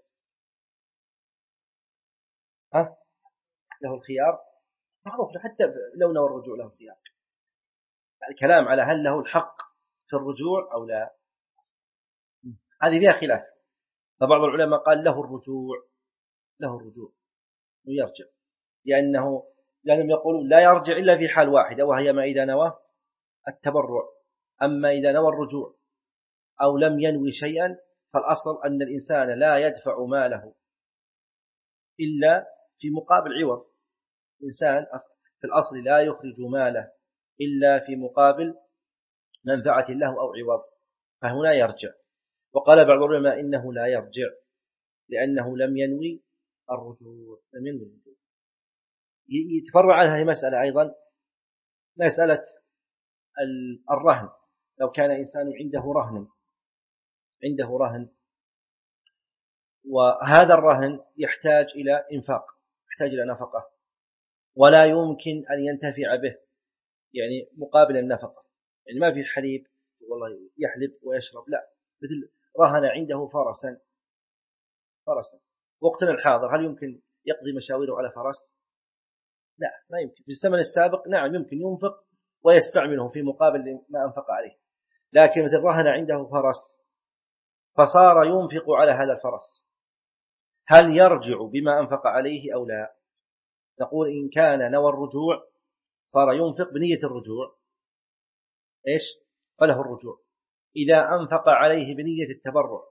ها؟ له الخيار، معروف حتى لو نوى الرجوع له الخيار. الكلام على هل له الحق في الرجوع أو لا، هذه فيها خلاف. فبعض العلماء قال له الرجوع، له الرجوع ويرجع، لأنه لأنهم يقولون لا يرجع إلا في حال واحدة، وهي ما إذا نوى التبرع. أما إذا نوى الرجوع أو لم ينوي شيئا فالأصل أن الإنسان لا يدفع ماله إلا في مقابل عوض. إنسان في الأصل لا يخرج ماله إلا في مقابل منفعة له أو عوض، فهنا يرجع. وقال بعض العلماء إنه لا يرجع لأنه لم ينوي الرجوع، لم ينوي الرجوع. يتفرع عنها مسألة أيضا، مسألة الرهن. لو كان إنسان عنده رهن عنده رهن وهذا الرهن يحتاج إلى إنفاق، يحتاج إلى نفقة، ولا يمكن أن ينتفع به يعني مقابل النفقة. يعني ما في حليب والله يحلب ويشرب، لا، مثل رهن عنده فرسا فرسا وقتنا الحاضر هل يمكن يقضي مشاويره على فرس؟ لا، ما يمكن. في الزمن السابق نعم يمكن ينفق ويستعمله في مقابل ما أنفق عليه، لكن مثل رهن عنده فرس فصار ينفق على هذا الفرس، هل يرجع بما أنفق عليه أو لا؟ نقول إن كان نوى الرجوع صار ينفق بنية الرجوع، إيش؟ فله الرجوع. إذا أنفق عليه بنية التبرع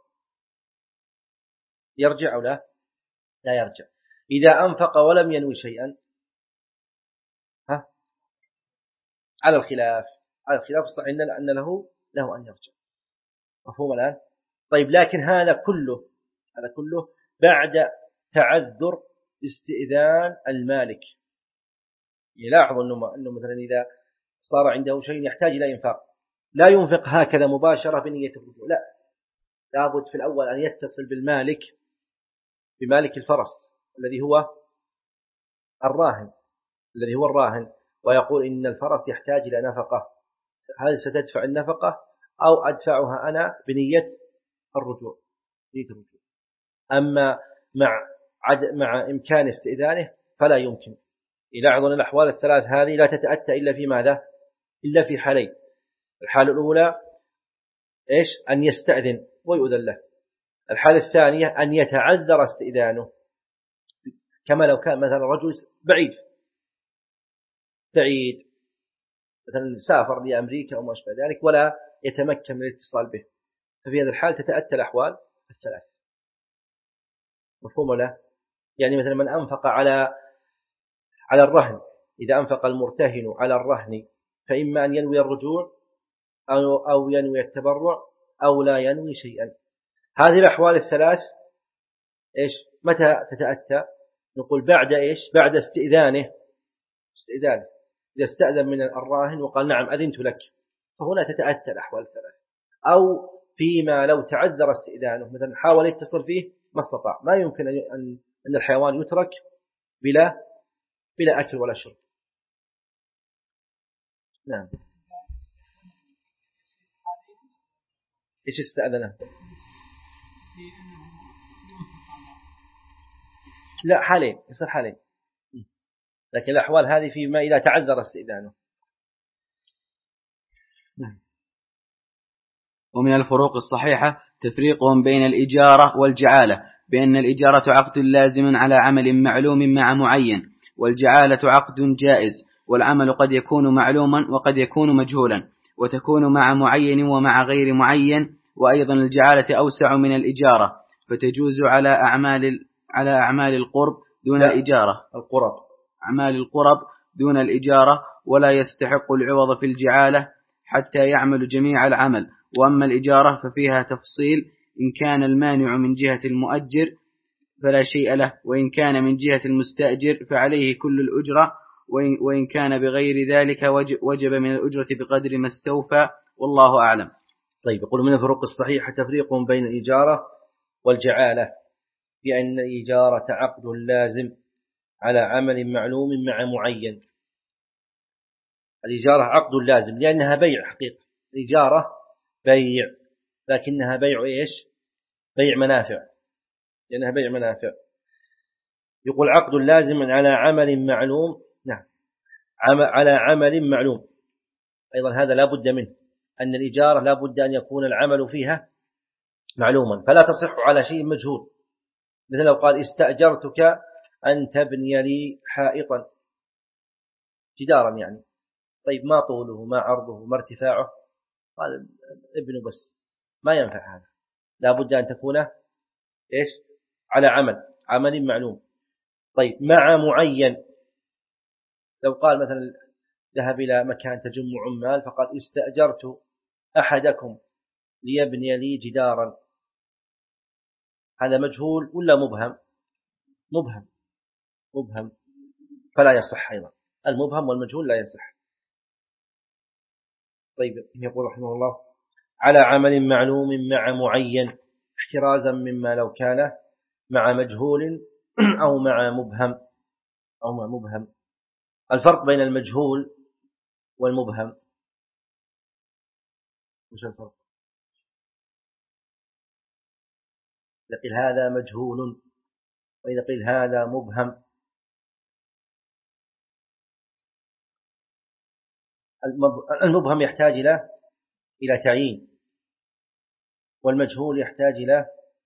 يرجع أو لا؟ لا يرجع. إذا أنفق ولم ينوي شيئا ها؟ على الخلاف على الخلاف صحيح أن له له أن يرجع. مفهوم الآن؟ طيب لكن هذا كله هذا كله بعد تعذر استئذان المالك. يلاحظ أنه أنه مثلا إذا صار عنده شيء يحتاج إلى إنفاق لا ينفق هكذا مباشرة بنية الرجوع، لا، لابد في الأول أن يتصل بالمالك بمالك الفرس الذي هو الراهن الذي هو الراهن ويقول إن الفرس يحتاج إلى نفقة، هل ستدفع النفقة أو أدفعها أنا بنية الرجوع بنية الرجوع. أما مع عد مع إمكان استئذانه فلا يمكن. يلاحظ أن الأحوال الثلاث هذه لا تتأتى إلا في ماذا؟ إلا في حالين. الحالة الأولى إيش؟ أن يستأذن ويؤذن له. الحالة الثانية أن يتعذر استئذانه، كما لو كان مثلا رجل بعيد بعيد مثلا سافر لأمريكا أو ما أشبه ذلك ولا يتمكن من الاتصال به، ففي هذا الحال تتأتى الأحوال الثلاث. مفهوم ولا؟ يعني مثلا من أنفق على على الرهن إذا أنفق المرتهن على الرهن فإما أن ينوي الرجوع أو, أو ينوي التبرع أو لا ينوي شيئا. هذه الأحوال الثلاث إيش متى تتأتى؟ نقول بعد إيش بعد استئذانه استئذانه إذا استأذن من الراهن وقال نعم أذنت لك فهنا تتأتى الأحوال الثلاث. أو فيما لو تعذر استئذانه مثلا حاول يتصل فيه ما استطاع ما يمكن أن أن الحيوان يترك بلا بلا أكل ولا شرب. نعم. إيش استأذنه؟ لا حالين يصير حالين لكن الأحوال هذه فيما إذا تعذر استئذانه. نعم. ومن الفروق الصحيحة تفريقهم بين الإجارة والجعالة بأن الإجارة عقد لازم على عمل معلوم مع معين والجعالة عقد جائز والعمل قد يكون معلوما وقد يكون مجهولا وتكون مع معين ومع غير معين. وأيضا الجعالة أوسع من الإجارة فتجوز على أعمال على أعمال القرب دون الإجارة القرب أعمال القرب دون الإجارة ولا يستحق العوض في الجعالة حتى يعمل جميع العمل. وأما الإجارة ففيها تفصيل إن كان المانع من جهة المؤجر فلا شيء له وإن كان من جهة المستأجر فعليه كل الأجرة وإن كان بغير ذلك وجب من الأجرة بقدر ما استوفى والله أعلم. طيب يقول من الفروق الصحيحة تفريق بين الإجارة والجعالة بأن الإجارة عقد لازم على عمل معلوم مع معين. الإجارة عقد لازم لأنها بيع حقيقة الإجارة بيع لكنها بيع إيش بيع منافع لأنها بيع منافع. يقول عقد لازم على عمل معلوم نعم على عمل معلوم أيضا هذا لا بد منه أن الإجارة لا بد أن يكون العمل فيها معلوما فلا تصح على شيء مجهول. مثل لو قال استأجرتك أن تبني لي حائطا جدارا يعني طيب ما طوله ما عرضه ما ارتفاعه قال ابنه بس ما ينفع هذا لا بد أن تكون إيش على عمل عمل معلوم. طيب مع معين لو قال مثلا ذهب إلى مكان تجمع عمال فقال استأجرت أحدكم ليبني لي جدارا هذا مجهول ولا مبهم مبهم مبهم فلا يصح أيضا المبهم والمجهول لا يصح. طيب يقول رحمه الله على عمل معلوم مع معين احترازا مما لو كان مع مجهول أو مع مبهم أو مع مبهم. الفرق بين المجهول والمبهم وش الفرق؟ إذا قيل هذا مجهول وإذا قيل هذا مبهم المبهم يحتاج إلى إلى تعيين والمجهول يحتاج إلى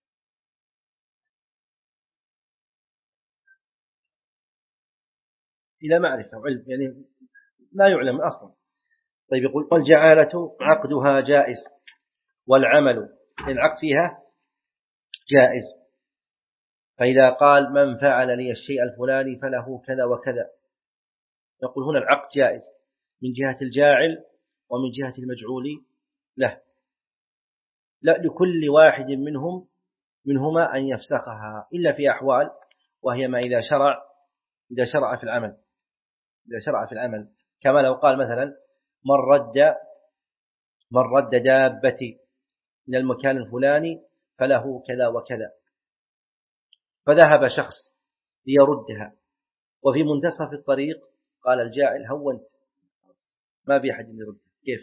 إلى معرفة وعلم يعني لا يعلم أصلا. طيب يقول والجعالة عقدها جائز والعمل العقد فيها جائز فإذا قال من فعل لي الشيء الفلاني فله كذا وكذا نقول هنا العقد جائز من جهة الجاعل ومن جهة المجعول له لا لكل واحد منهم منهما أن يفسخها إلا في أحوال وهي ما إذا شرع إذا شرع في العمل إذا شرع في العمل كما لو قال مثلا من رد من رد دابتي من المكان الفلاني فله كذا وكذا فذهب شخص ليردها وفي منتصف الطريق قال الجاعل هونت ما في أحد يرد كيف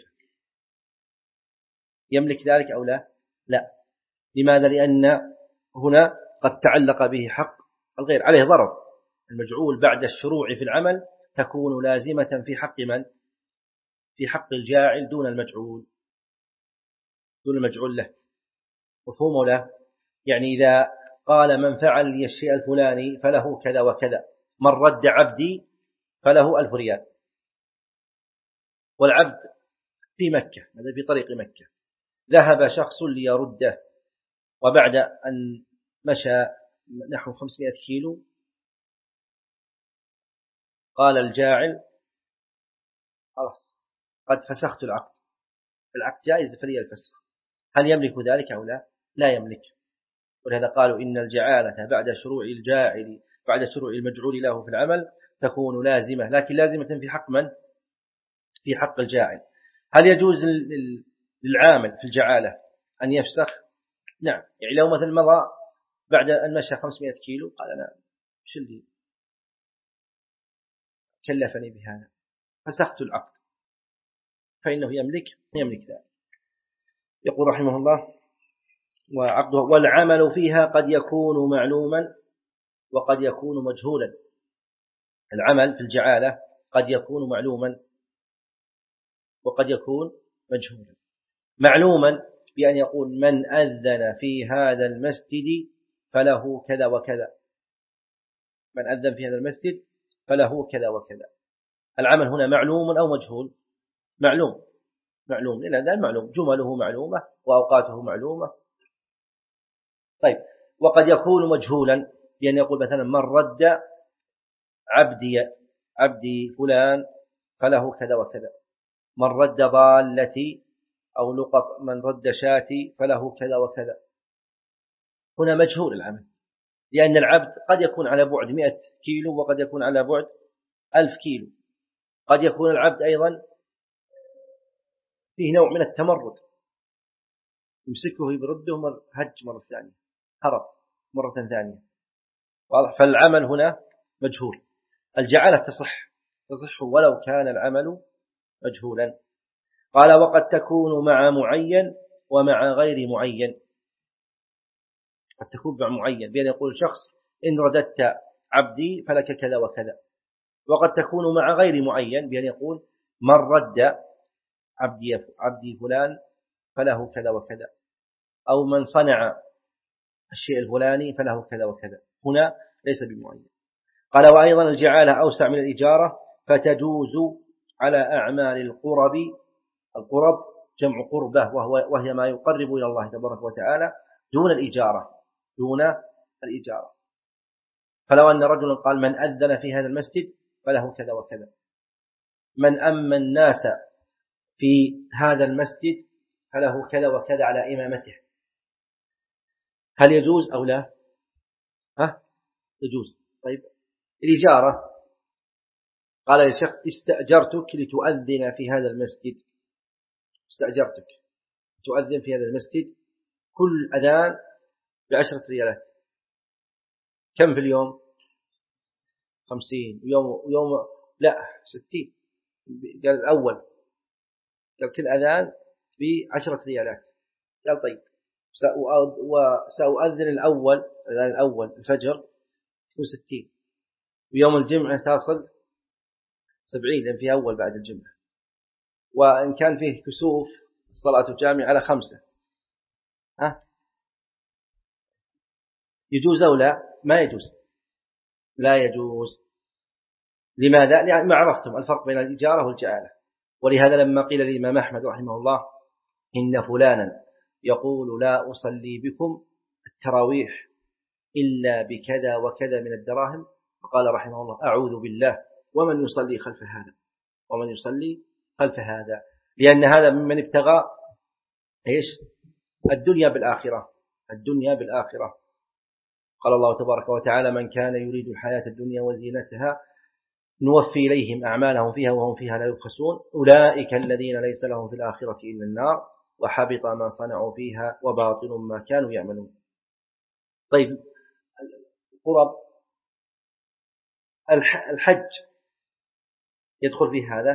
يملك ذلك أو لا لا لماذا لأن هنا قد تعلق به حق الغير عليه ضرر. المجعول بعد الشروع في العمل تكون لازمة في حق من في حق الجاعل دون المجعول دون المجعول له مفهوم له يعني إذا قال من فعل لي الشيء الفلاني فله كذا وكذا من رد عبدي فله ألف ريال والعبد في مكة هذا في طريق مكة ذهب شخص ليرده وبعد أن مشى نحو خمسمائة كيلو قال الجاعل خلاص قد فسخت العقد، العقد جائز فلي الفسخ، هل يملك ذلك أو لا؟ لا يملك. ولهذا قالوا إن الجعالة بعد شروع الجاعل بعد شروع المجعول له في العمل تكون لازمة، لكن لازمة في حق من؟ في حق الجاعل. هل يجوز للعامل في الجعالة أن يفسخ؟ نعم. يعني لو مثل مضى بعد أن مشى خمسمائة كيلو قال أنا شو اللي كلفني بهذا، فسخت العقد، فإنه يملك يملك ذلك. يقول رحمه الله وعقده والعمل فيها قد يكون معلوما وقد يكون مجهولا. العمل في الجعالة قد يكون معلوما وقد يكون مجهولا. معلوما بأن يقول من أذن في هذا المسجد فله كذا وكذا، من أذن في هذا المسجد فله كذا وكذا. العمل هنا معلوم أو مجهول؟ معلوم، معلوم لأن هذا المعلوم جمله معلومة وأوقاته معلومة. طيب وقد يكون مجهولا بأن يقول مثلا من رد عبدي عبدي فلان فله كذا وكذا، من رد ضالتي أو لقط من رد شاتي فله كذا وكذا. هنا مجهول العمل، لأن العبد قد يكون على بعد مئة كيلو وقد يكون على بعد ألف كيلو. قد يكون العبد أيضا فيه نوع من التمرد، يمسكه يبرده هج مرة ثانية، هرب مرة ثانية. فالعمل هنا مجهول. الجعالة تصح تصح ولو كان العمل مجهولا. قال وقد تكون مع معين ومع غير معين. قد تكون مع معين بأن يقول شخص إن رددت عبدي فلك كذا وكذا. وقد تكون مع غير معين بأن يقول من رد عبدي عبدي فلان فله كذا وكذا، أو من صنع الشيء الفلاني فله كذا وكذا. هنا ليس بمعين. قال وأيضا الجعالة أوسع من الإجارة، فتجوز على أعمال القرب. القرب جمع قربة وهو وهي ما يقرب إلى الله تبارك وتعالى دون الإجارة دون الإجارة. فلو أن رجلا قال من أذن في هذا المسجد فله كذا وكذا، من أما الناس في هذا المسجد فله كذا وكذا على إمامته، هل يجوز أو لا؟ ها؟ يجوز. طيب الإجارة قال لشخص استأجرتك لتؤذن في هذا المسجد، استأجرتك تؤذن في هذا المسجد كل أذان بعشرة ريالات. كم في اليوم؟ خمسين. ويوم ويوم لا ستين. قال الأول قال كل أذان بعشرة ريالات. قال طيب وسأؤذن الأول الأذان الأول الفجر تكون ستين، ويوم الجمعة تصل سبعين لأن فيها أول بعد الجمعة، وإن كان فيه كسوف الصلاة الجامعة على خمسة. ها يجوز أو لا؟ ما يجوز، لا يجوز. لماذا؟ لأن ما عرفتم الفرق بين الإجارة والجعالة. ولهذا لما قيل للإمام أحمد رحمه الله إن فلانا يقول لا أصلي بكم التراويح إلا بكذا وكذا من الدراهم، فقال رحمه الله أعوذ بالله ومن يصلي خلف هذا ومن يصلي خلف هذا، لأن هذا ممن ابتغى إيش؟ الدنيا بالآخرة الدنيا بالآخرة. قال الله تبارك وتعالى من كان يريد الحياة الدنيا وزينتها نوفي إليهم أعمالهم فيها وهم فيها لا يبخسون أولئك الذين ليس لهم في الآخرة إلا النار وحبط ما صنعوا فيها وباطل ما كانوا يعملون. طيب القرب الحج يدخل في هذا،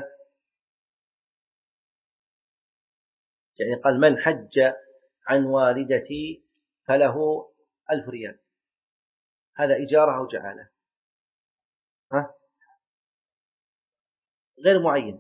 يعني قال من حج عن والدتي فله ألف ريال، هذا إجارة أو جعالة؟ ها؟ غير معين،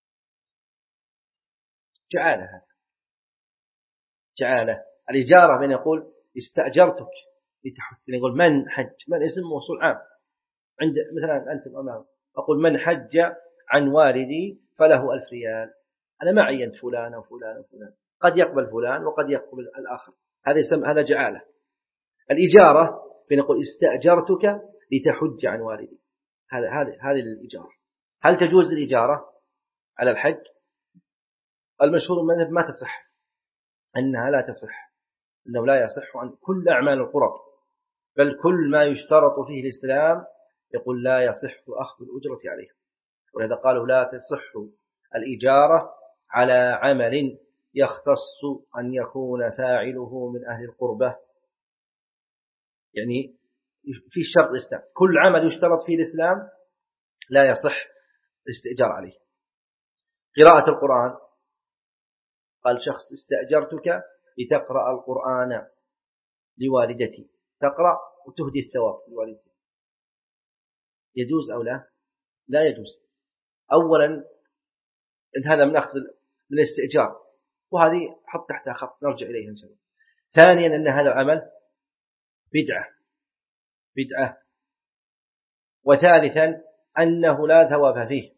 جعالة. هذا جعالة. الإجارة بين يقول استأجرتك لتحج، يقول من حج، من اسم موصول عام. عند مثلا أنتم أمام أقول من حج عن والدي فله ألف ريال، أنا ما عينت فلان أو فلان أو فلان، قد يقبل فلان وقد يقبل الآخر، هذا يسمى هذا جعالة. الإجارة بين يقول استأجرتك لتحج عن والدي، هذا هذا هذه الإجارة. هل تجوز الإجارة على الحج؟ المشهور من ما تصح، أنها لا تصح، أنه لا يصح عن كل أعمال القرب، بل كل ما يشترط فيه الإسلام يقول لا يصح أخذ الأجرة عليه. ولهذا قالوا لا تصح الإجارة على عمل يختص أن يكون فاعله من أهل القربة. يعني في شرط الإسلام، كل عمل يشترط فيه الإسلام لا يصح الاستئجار عليه. قراءة القرآن، قال شخص استأجرتك لتقرأ القرآن لوالدتي، تقرأ وتهدي الثواب لوالدتي، يجوز أو لا؟ لا يجوز. أولا إن هذا من أخذ من الاستئجار، وهذه حط تحتها خط نرجع إليها إن شاء الله. ثانيا أن هذا العمل بدعة بدعة. وثالثا أنه لا ثواب فيه،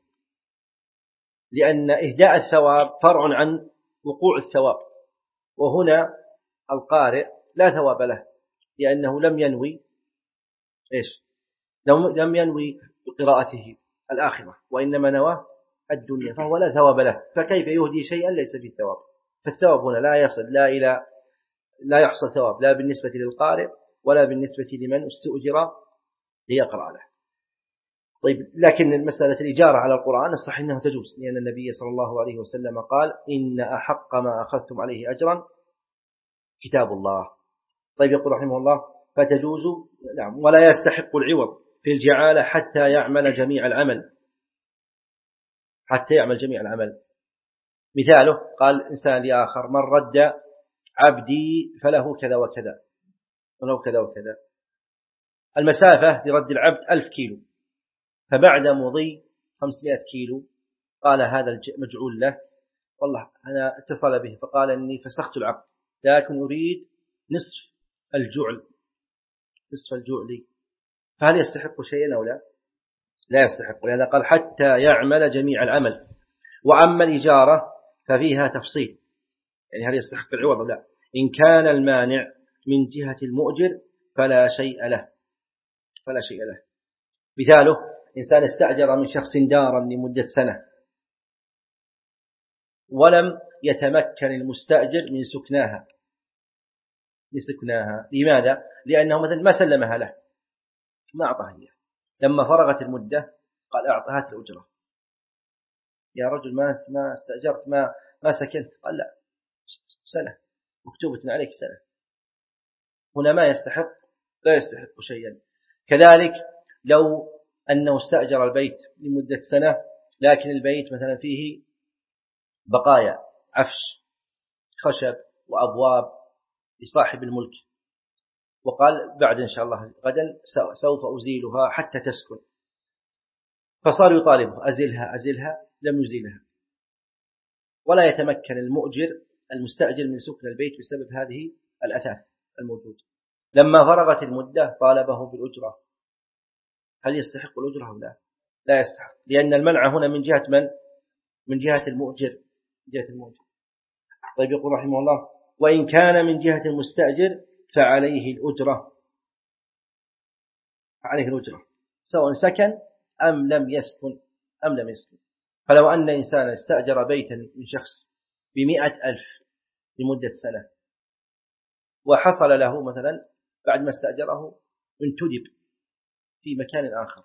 لأن إهداء الثواب فرع عن وقوع الثواب، وهنا القارئ لا ثواب له لأنه لم ينوي إيش؟ لم ينوي بقراءته الآخرة، وإنما نوى الدنيا، فهو لا ثواب له، فكيف يهدي شيئا ليس فيه ثواب؟ فالثواب هنا لا يصل لا إلى لا يحصل ثواب لا بالنسبة للقارئ ولا بالنسبة لمن استؤجر ليقرأ له. طيب، لكن المسألة الإجارة على القرآن الصحيح أنه تجوز، لأن النبي صلى الله عليه وسلم قال إن أحق ما أخذتم عليه أجرا كتاب الله. طيب، يقول رحمه الله فتجوز، نعم، ولا يستحق العوض في الجعالة حتى يعمل جميع العمل حتى يعمل جميع العمل. مثاله قال إنسان لآخر من رد عبدي فله كذا وكذا ولو كذا وكذا. المسافة لرد العبد ألف كيلو، فبعد مضي خمسمائة كيلو قال هذا مجعول له، والله أنا اتصل به فقال أني فسخت العبد لكن أريد نصف الجعل نصف الجعل لي، فهل يستحق شيئا أو لا؟ لا يستحق، لأنه قال حتى يعمل جميع العمل. وأما الإجارة ففيها تفصيل، يعني هل يستحق العوض أو لا؟ إن كان المانع من جهة المؤجر فلا شيء له فلا شيء له. مثاله إنسان استأجر من شخص دارا لمدة سنة ولم يتمكن المستأجر من سكناها لسكناها لماذا؟ لأنه مثلا ما سلمها له، ما أعطاها إياه. لما فرغت المدة قال أعطها الأجرة. يا رجل ما ما استأجرت ما ما سكنت، قال لا، سنة مكتوبة عليك سنة. هنا ما يستحق لا يستحق شيئا. كذلك لو أنه استأجر البيت لمدة سنة لكن البيت مثلا فيه بقايا عفش خشب وأبواب لصاحب الملك، وقال بعد إن شاء الله غدا سوف أزيلها حتى تسكن، فصار يطالبه أزلها أزلها لم يزيلها، ولا يتمكن المؤجر المستأجر من سكن البيت بسبب هذه الأثاث الموجود. لما فرغت المدة طالبه بالأجرة، هل يستحق الأجرة أو لا؟ لا يستحق، لأن المنع هنا من جهة من؟ من جهة المؤجر من جهة المؤجر. طيب، يقول رحمه الله وإن كان من جهة المستأجر فعليه الأجرة عليه الأجرة سواء سكن أم لم يسكن أم لم يسكن. فلو أن إنسانا استأجر بيتا من شخص بمئة ألف لمدة سنة، وحصل له مثلا بعد ما استأجره انتدب في مكان آخر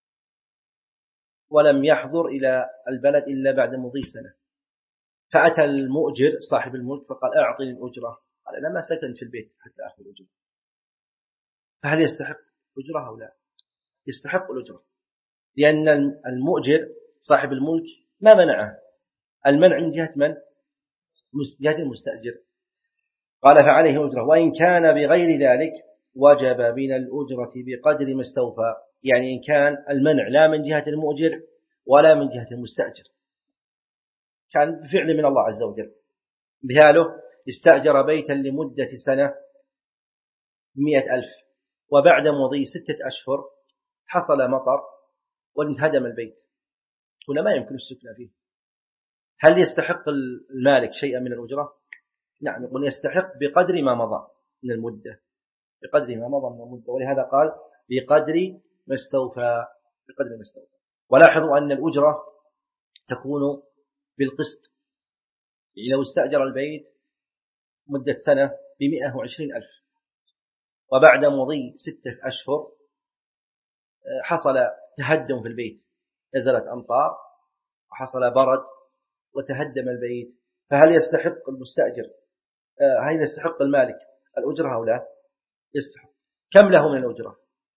ولم يحضر إلى البلد إلا بعد مضي سنة، فأتى المؤجر صاحب الملك فقال أعطني الأجرة، قال أنا ما سكن في البيت حتى أخذ الأجرة، فهل يستحق أجرة أو لا؟ يستحق الأجرة، لأن المؤجر صاحب الملك ما منعه، المنع من جهة من؟ جهة المستأجر. قال فعليه أجرة، وإن كان بغير ذلك وجب من الأجرة بقدر ما استوفى، يعني إن كان المنع لا من جهة المؤجر ولا من جهة المستأجر، كان بفعل من الله عز وجل. مثاله استأجر بيتا لمدة سنة مئة ألف، وبعد مضي ستة أشهر حصل مطر وانهدم البيت، هنا ما يمكن السكن فيه، هل يستحق المالك شيئا من الأجرة؟ نعم، يقول يستحق بقدر ما مضى من المدة، بقدر ما مضى من المدة، ولهذا قال بقدر ما استوفى. بقدر ما استوفى. ولاحظوا أن الأجرة تكون بالقسط، يعني لو استأجر البيت مدة سنة بمئة وعشرين ألف، وبعد مضي ستة أشهر حصل تهدم في البيت، نزلت أمطار وحصل برد وتهدم البيت، فهل يستحق المستأجر هل يستحق المالك الأجرة أو لا؟ يستحق. كم له من الأجرة؟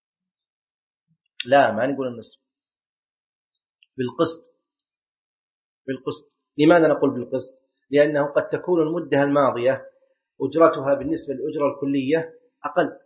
لا، ما نقول النصف، بالقسط. بالقسط. لماذا نقول بالقسط؟ لأنه قد تكون المدة الماضية أجرتها بالنسبة للأجرة الكلية أقل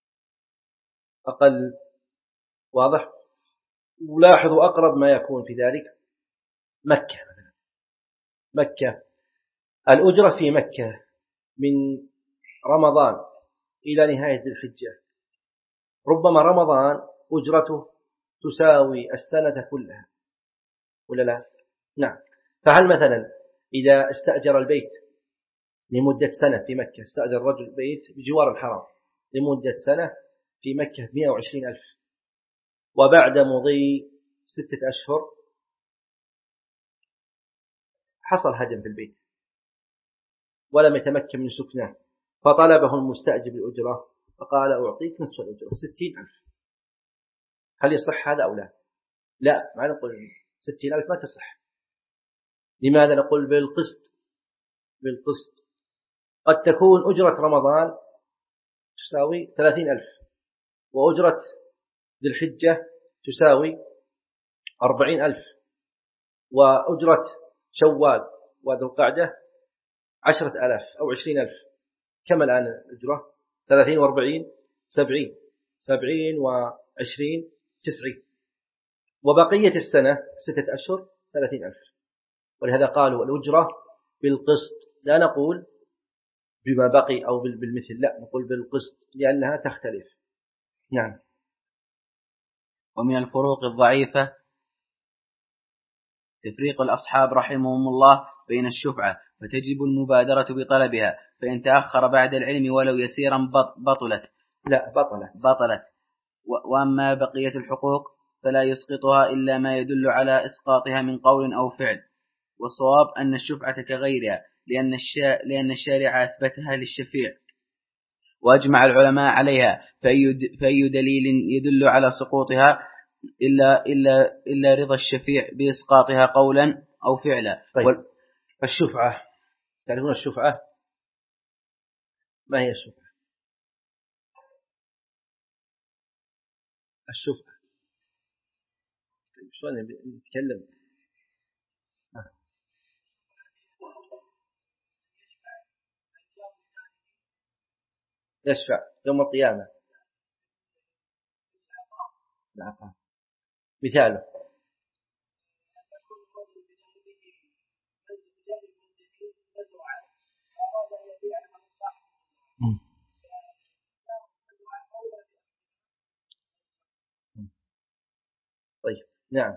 أقل واضح. ولاحظوا أقرب ما يكون في ذلك مكة. مكة الأجرة في مكة من رمضان إلى نهاية الحجة، ربما رمضان أجرته تساوي السنة كلها، ولا لا؟ نعم. فهل مثلا إذا استأجر البيت لمدة سنة في مكة، استأجر رجل بيت بجوار الحرم لمدة سنة في مكة مئة وعشرين ألف، وبعد مضي ستة أشهر حصل هدم في البيت ولم يتمكن من سكنه، فطلبه المستأجر بالأجرة فقال أعطيك نصف الأجرة ستين ألف، هل يصح هذا أو لا؟ لا، ما نقول ستين ألف ما تصح. لماذا نقول بالقسط؟ بالقسط. قد تكون أجرة رمضان تساوي ثلاثين ألف، وأجرة ذي الحجة تساوي أربعين ألف، وأجرة شوال وذو القعدة عشرة ألاف أو عشرين ألف. كم الآن الأجرة؟ ثلاثين وأربعين سبعين، سبعين وعشرين تسعين، وبقية السنة ستة أشهر ثلاثين ألف. ولهذا قالوا الأجرة بالقسط، لا نقول بما بقي أو بالمثل، لا نقول بالقسط لأنها تختلف. نعم. ومن الفروق الضعيفة تفريق الأصحاب رحمهم الله بين الشفعة، فتجب المبادرة بطلبها، فإن تأخر بعد العلم ولو يسيرا بطلت لا بطلت بطلت وأما بقية الحقوق فلا يسقطها إلا ما يدل على إسقاطها من قول أو فعل. والصواب أن الشفعة كغيرها، لأن الشارع, لأن الشارع أثبتها للشفيع وأجمع العلماء عليها، فأي دليل يدل على سقوطها إلا, إلا, إلا رضا الشفيع بإسقاطها قولا أو فعلا. طيب. الشفعة، تعرفون الشفعة؟ ما هي الشفعة؟ الشفعة شلون نتكلم؟ يشفع يوم القيامة. العقاب مثاله طيب. نعم.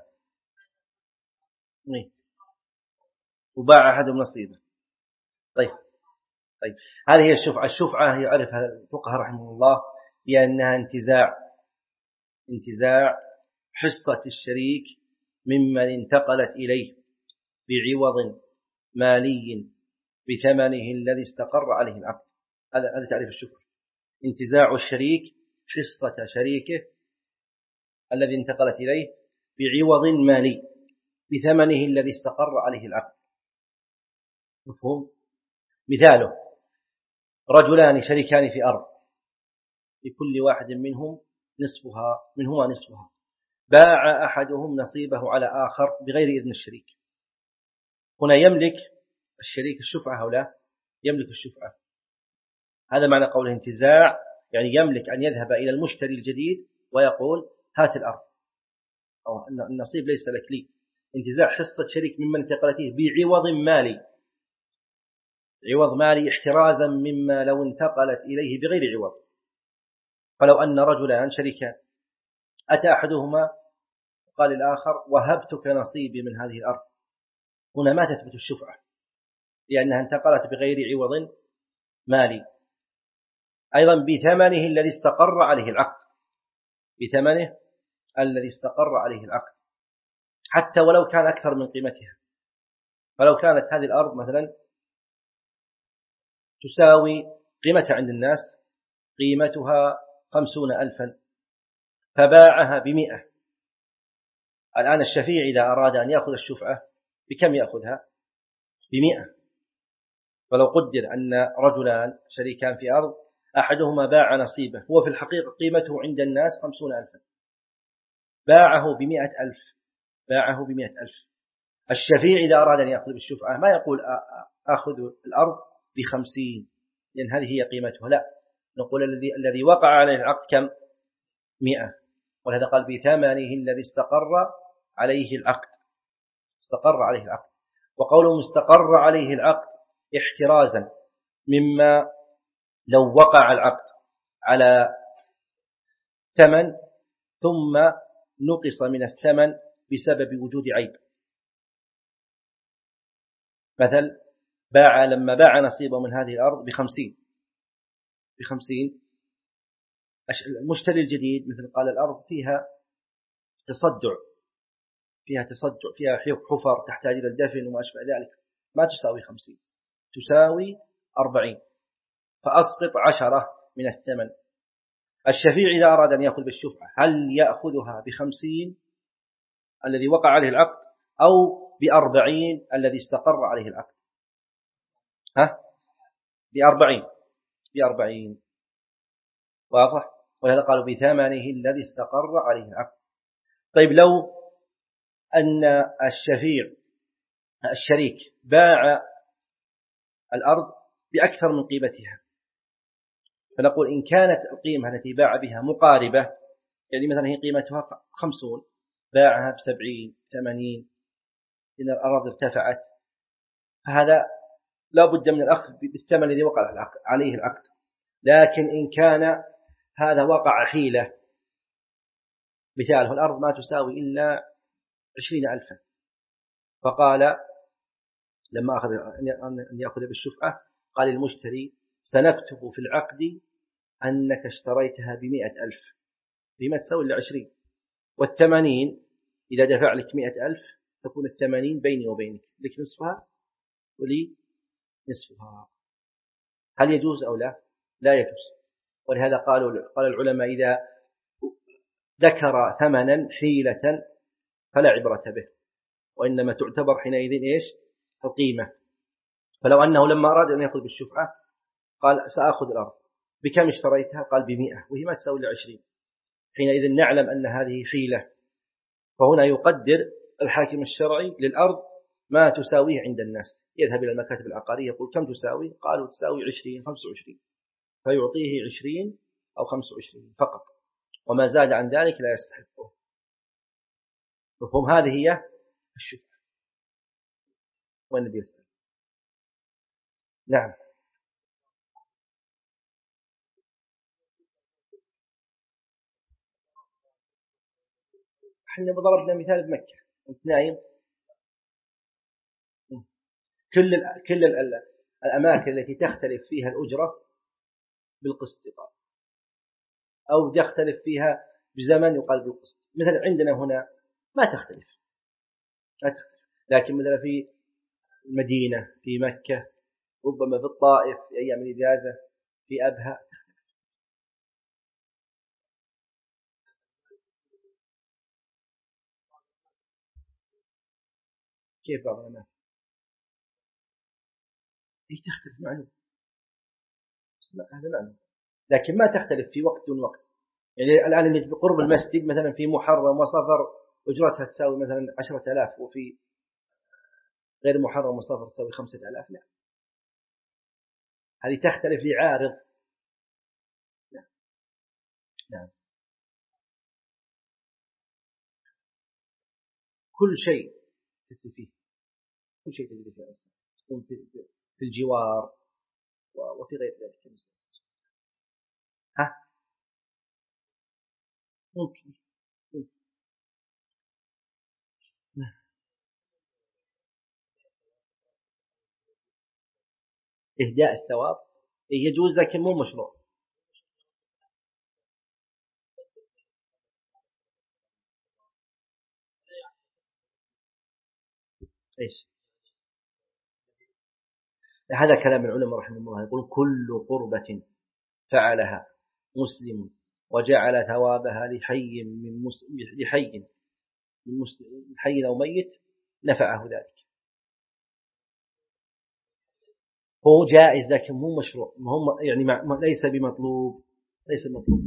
وباع أحدهم نصيبه. طيب. طيب. هذه هي الشفعة. الشفعة يعرفها الفقهاء رحمه الله بأنها انتزاع انتزاع حصة الشريك ممن انتقلت إليه بعوض مالي بثمنه الذي استقر عليه العقد. هذا هذا تعريف الشفعة. انتزاع الشريك حصة شريكه الذي انتقلت إليه بعوض مالي بثمنه الذي استقر عليه العقد. مفهوم؟ مثاله رجلان شريكان في أرض، لكل واحد منهم نصفها منهما نصفها، باع أحدهم نصيبه على آخر بغير إذن الشريك. هنا يملك الشريك الشفعة أو لا؟ يملك الشفعة. هذا معنى قوله انتزاع، يعني يملك أن يذهب إلى المشتري الجديد ويقول هات الأرض، أو النصيب ليس لك لي. انتزاع حصة شريك ممن انتقلته بعوض مالي، عوض مالي احترازا مما لو انتقلت إليه بغير عوض. فلو أن رجلان شريكان أتى أحدهما قال الآخر وهبتك نصيبي من هذه الأرض، هنا ما تثبت الشفعة لأنها انتقلت بغير عوض مالي. أيضا بثمنه الذي استقر عليه العقد، بثمنه الذي استقر عليه العقد، حتى ولو كان أكثر من قيمتها. فلو كانت هذه الأرض مثلا تساوي قيمتها عند الناس قيمتها خمسون ألفا فباعها بمئة، الآن الشفيع إذا أراد أن يأخذ الشفعة بكم يأخذها؟ بمئة. فلو قدر أن رجلان شريكان في أرض أحدهما باع نصيبه، هو في الحقيقة قيمته عند الناس خمسون ألفا، باعه بمئة ألف، باعه بمئة ألف. الشفيع إذا أراد أن يأخذ بالشفعة ما يقول أخذ الأرض بخمسين لأن هذه هي قيمتها، لا، نقول الذي الذي وقع عليه العقد كم؟ مئة. ولهذا قال بثمنه الذي استقر عليه العقد، استقر عليه العقد. وقوله استقر عليه العقد احترازا مما لو وقع العقد على ثمن ثم نقص من الثمن بسبب وجود عيب. مثل باع لما باع نصيبه من هذه الأرض بخمسين بخمسين المشتري الجديد مثل قال الأرض فيها تصدع، فيها تصدع فيها حفر تحتاج إلى الدفن وما أشبه ذلك، ما تساوي خمسين، تساوي أربعين، فأسقط عشرة من الثمن. الشفيع إذا أراد أن يأخذ بالشفعة هل يأخذها بخمسين الذي وقع عليه العقد أو بأربعين الذي استقر عليه العقد؟ ها؟ بأربعين، بأربعين، واضح؟ ولهذا قالوا بثمنه الذي استقر عليه العقد. طيب لو أن الشفيع الشريك باع الأرض بأكثر من قيمتها، فنقول إن كانت القيمة التي باع بها مقاربة، يعني مثلا هي قيمتها خمسون باعها بسبعين ثمانين إن الأرض ارتفعت، فهذا لا بد من الأخذ بالثمن الذي وقع عليه العقد. لكن إن كان هذا وقع حيلة، مثاله الأرض ما تساوي إلا عشرين ألفا، فقال لما أخذ أن يأخذ بالشفعة قال المشتري سنكتب في العقد أنك اشتريتها بمئة ألف، بما تساوي إلا عشرين، والثمانين إذا دفع لك مئة ألف تكون الثمانين بيني وبينك، لك نصفها ولي نصفها. هل يجوز أو لا؟ لا يجوز. ولهذا قالوا قال العلماء إذا ذكر ثمنا حيلة فلا عبرة به، وإنما تعتبر حينئذ إيش؟ القيمة. فلو أنه لما أراد أن يأخذ بالشفعة قال سأخذ الأرض، بكم اشتريتها؟ قال بمئة، وهي ما تساوي إلا عشرين، حينئذ نعلم أن هذه حيلة، فهنا يقدر الحاكم الشرعي للأرض ما تساويه عند الناس، يذهب إلى المكاتب العقارية يقول كم تساوي؟ قالوا تساوي عشرين خمسة وعشرين، فيعطيه عشرين أو خمسة وعشرين فقط، وما زاد عن ذلك لا يستحقه. مفهوم؟ هذه هي الشفعة. والنبي يسأل. نعم. احنا ضربنا مثال بمكة، انت نايم، كل ال كل ال الأماكن التي تختلف فيها الأجرة بالقسط أو تختلف فيها بزمن يقال بالقسط. مثل عندنا هنا ما تختلف، ما تختلف، لكن مثلا في المدينة، في مكة، ربما في الطائف في أيام الإجازة، في أبها تختلف. كيف بعض الأماكن؟ هي تختلف معلوم، هذا معلوم، لكن ما تختلف في وقت دون وقت. يعني الآن اللي بقرب المسجد مثلا في محرم وصفر أجرتها تساوي مثلا عشرة آلاف، وفي غير محرم وصفر تساوي خمسة آلاف، لا، هذه تختلف لعارض. لا. نعم. كل شيء تجري فيه، كل شيء تجري فيه أصلا تكون في الجوار وفي غير ذلك مثلا. ها ممكن ممكن. إهداء الثواب يجوز لكن مو مشروع. إيش؟ هذا كلام العلماء رحمه الله، يقول كل قربة فعلها مسلم وجعل ثوابها لحي من مسلم لحي من مسلم حي أو ميت نفعه ذلك. هو جائز لكن مو مشروع، هم يعني ما ليس بمطلوب، ليس مطلوب.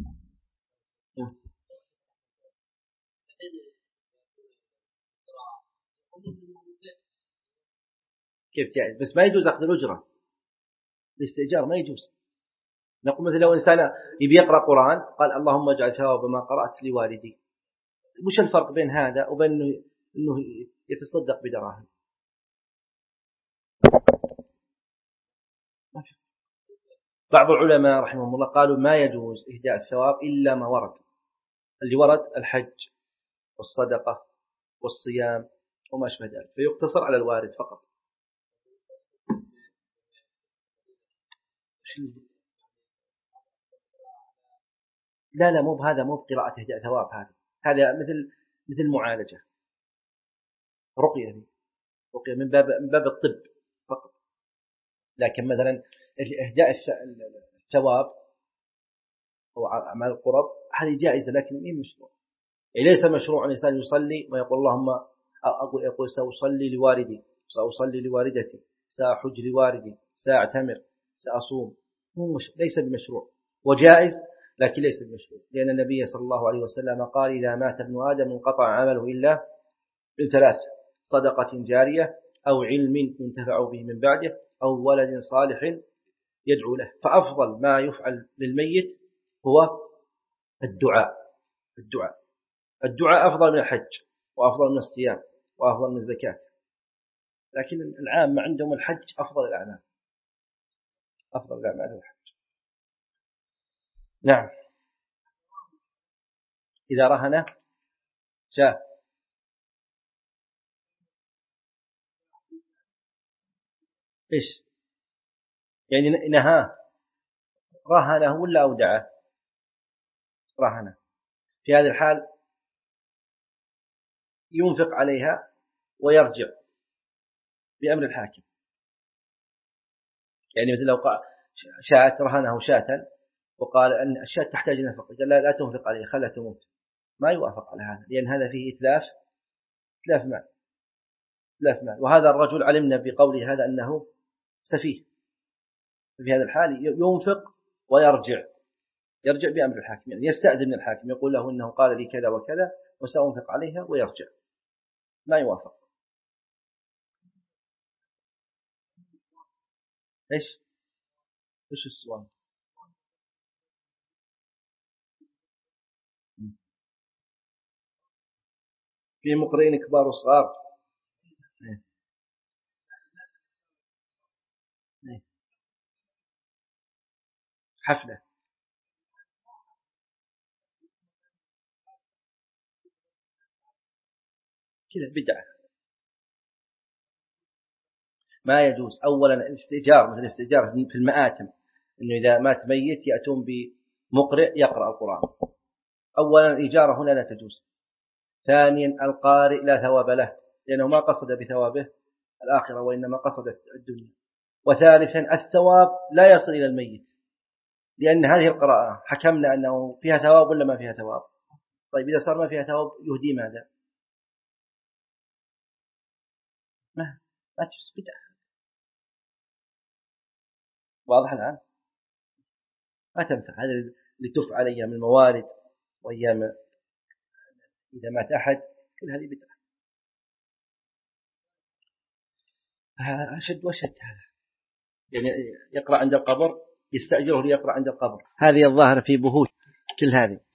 كيف جائز؟ بس ما يجوز أخذ الأجرة، الاستئجار ما يجوز. نقول مثل لو إنسان يبي يقرأ قرآن قال اللهم اجعل ثواب ما قرأت لوالدي، وش الفرق بين هذا وبين إنه يتصدق بدراهم؟ بعض العلماء رحمهم الله قالوا ما يجوز إهداء الثواب إلا ما ورد، اللي ورد الحج والصدقة والصيام وما أشبه ذلك، فيقتصر على الوارد فقط. لا لا مو بهذا، مو بقراءة إهداء ثواب، هذا هذا مثل مثل معالجة، رقية رقية من باب من باب الطب فقط. لكن مثلا إهداء الثواب أو أعمال القرب هذه جائزة لكن مين مشروع، يعني ليس مشروع أن الإنسان يصلي ويقول اللهم أقول يقول سأصلي لوالدي، سأصلي لوالدتي، سأحج لوالدي، سأعتمر، سأصوم، ليس بمشروع، وجائز لكن ليس بمشروع، لأن النبي صلى الله عليه وسلم قال إذا مات ابن آدم انقطع عمله إلا بالثلاث: صدقة جارية أو علم ينتفع به من بعده أو ولد صالح يدعو له. فأفضل ما يفعل للميت هو الدعاء، الدعاء الدعاء أفضل من الحج وأفضل من الصيام وأفضل من الزكاة، لكن العامة عندهم الحج أفضل الأعمال، أفضل الأعمال الحج. نعم. إذا رهن شاء إيش يعني نهاه، رهنه ولا أودعه؟ رهنه. في هذه الحال ينفق عليها ويرجع بأمر الحاكم، يعني مثل لو قال شاة رهنه شاة وقال أن الشاة تحتاج نفقة، قال لا, لا تنفق عليها خلها تموت، ما يوافق على هذا، لأن هذا فيه إتلاف إتلاف مال إتلاف مال وهذا الرجل علمنا بقوله هذا أنه سفيه. في هذا الحال ينفق ويرجع، يرجع بأمر الحاكم، يعني يستأذن من الحاكم يقول له إنه قال لي كذا وكذا وسأنفق عليها ويرجع، ما يوافق. إيش إيش السؤال؟ في مقرئين كبار وصغار. حفلة كذا بدعة ما يجوز. أولا الاستئجار مثل الاستئجار في المآتم، إنه إذا مات ميت يأتون بمقرئ يقرأ القرآن. أولا الإجارة هنا لا تجوز. ثانيا القارئ لا ثواب له لأنه ما قصد بثوابه الآخرة وإنما قصد الدنيا. وثالثا الثواب لا يصل إلى الميت، لأن هذه القراءة حكمنا أنه فيها ثواب ولا ما فيها ثواب. طيب إذا صار ما فيها ثواب يهدي ماذا؟ ما ما تجوز بدعة. واضح الآن؟ ما تنفع هذا اللي تفعل أيام الموارد وأيام إذا مات أحد، كل هذه بدعة. أشد وشد هذا، يعني يقرأ عند القبر، يستأجره ليقرأ عند القبر، هذه الظاهر في بهوت كل هذه.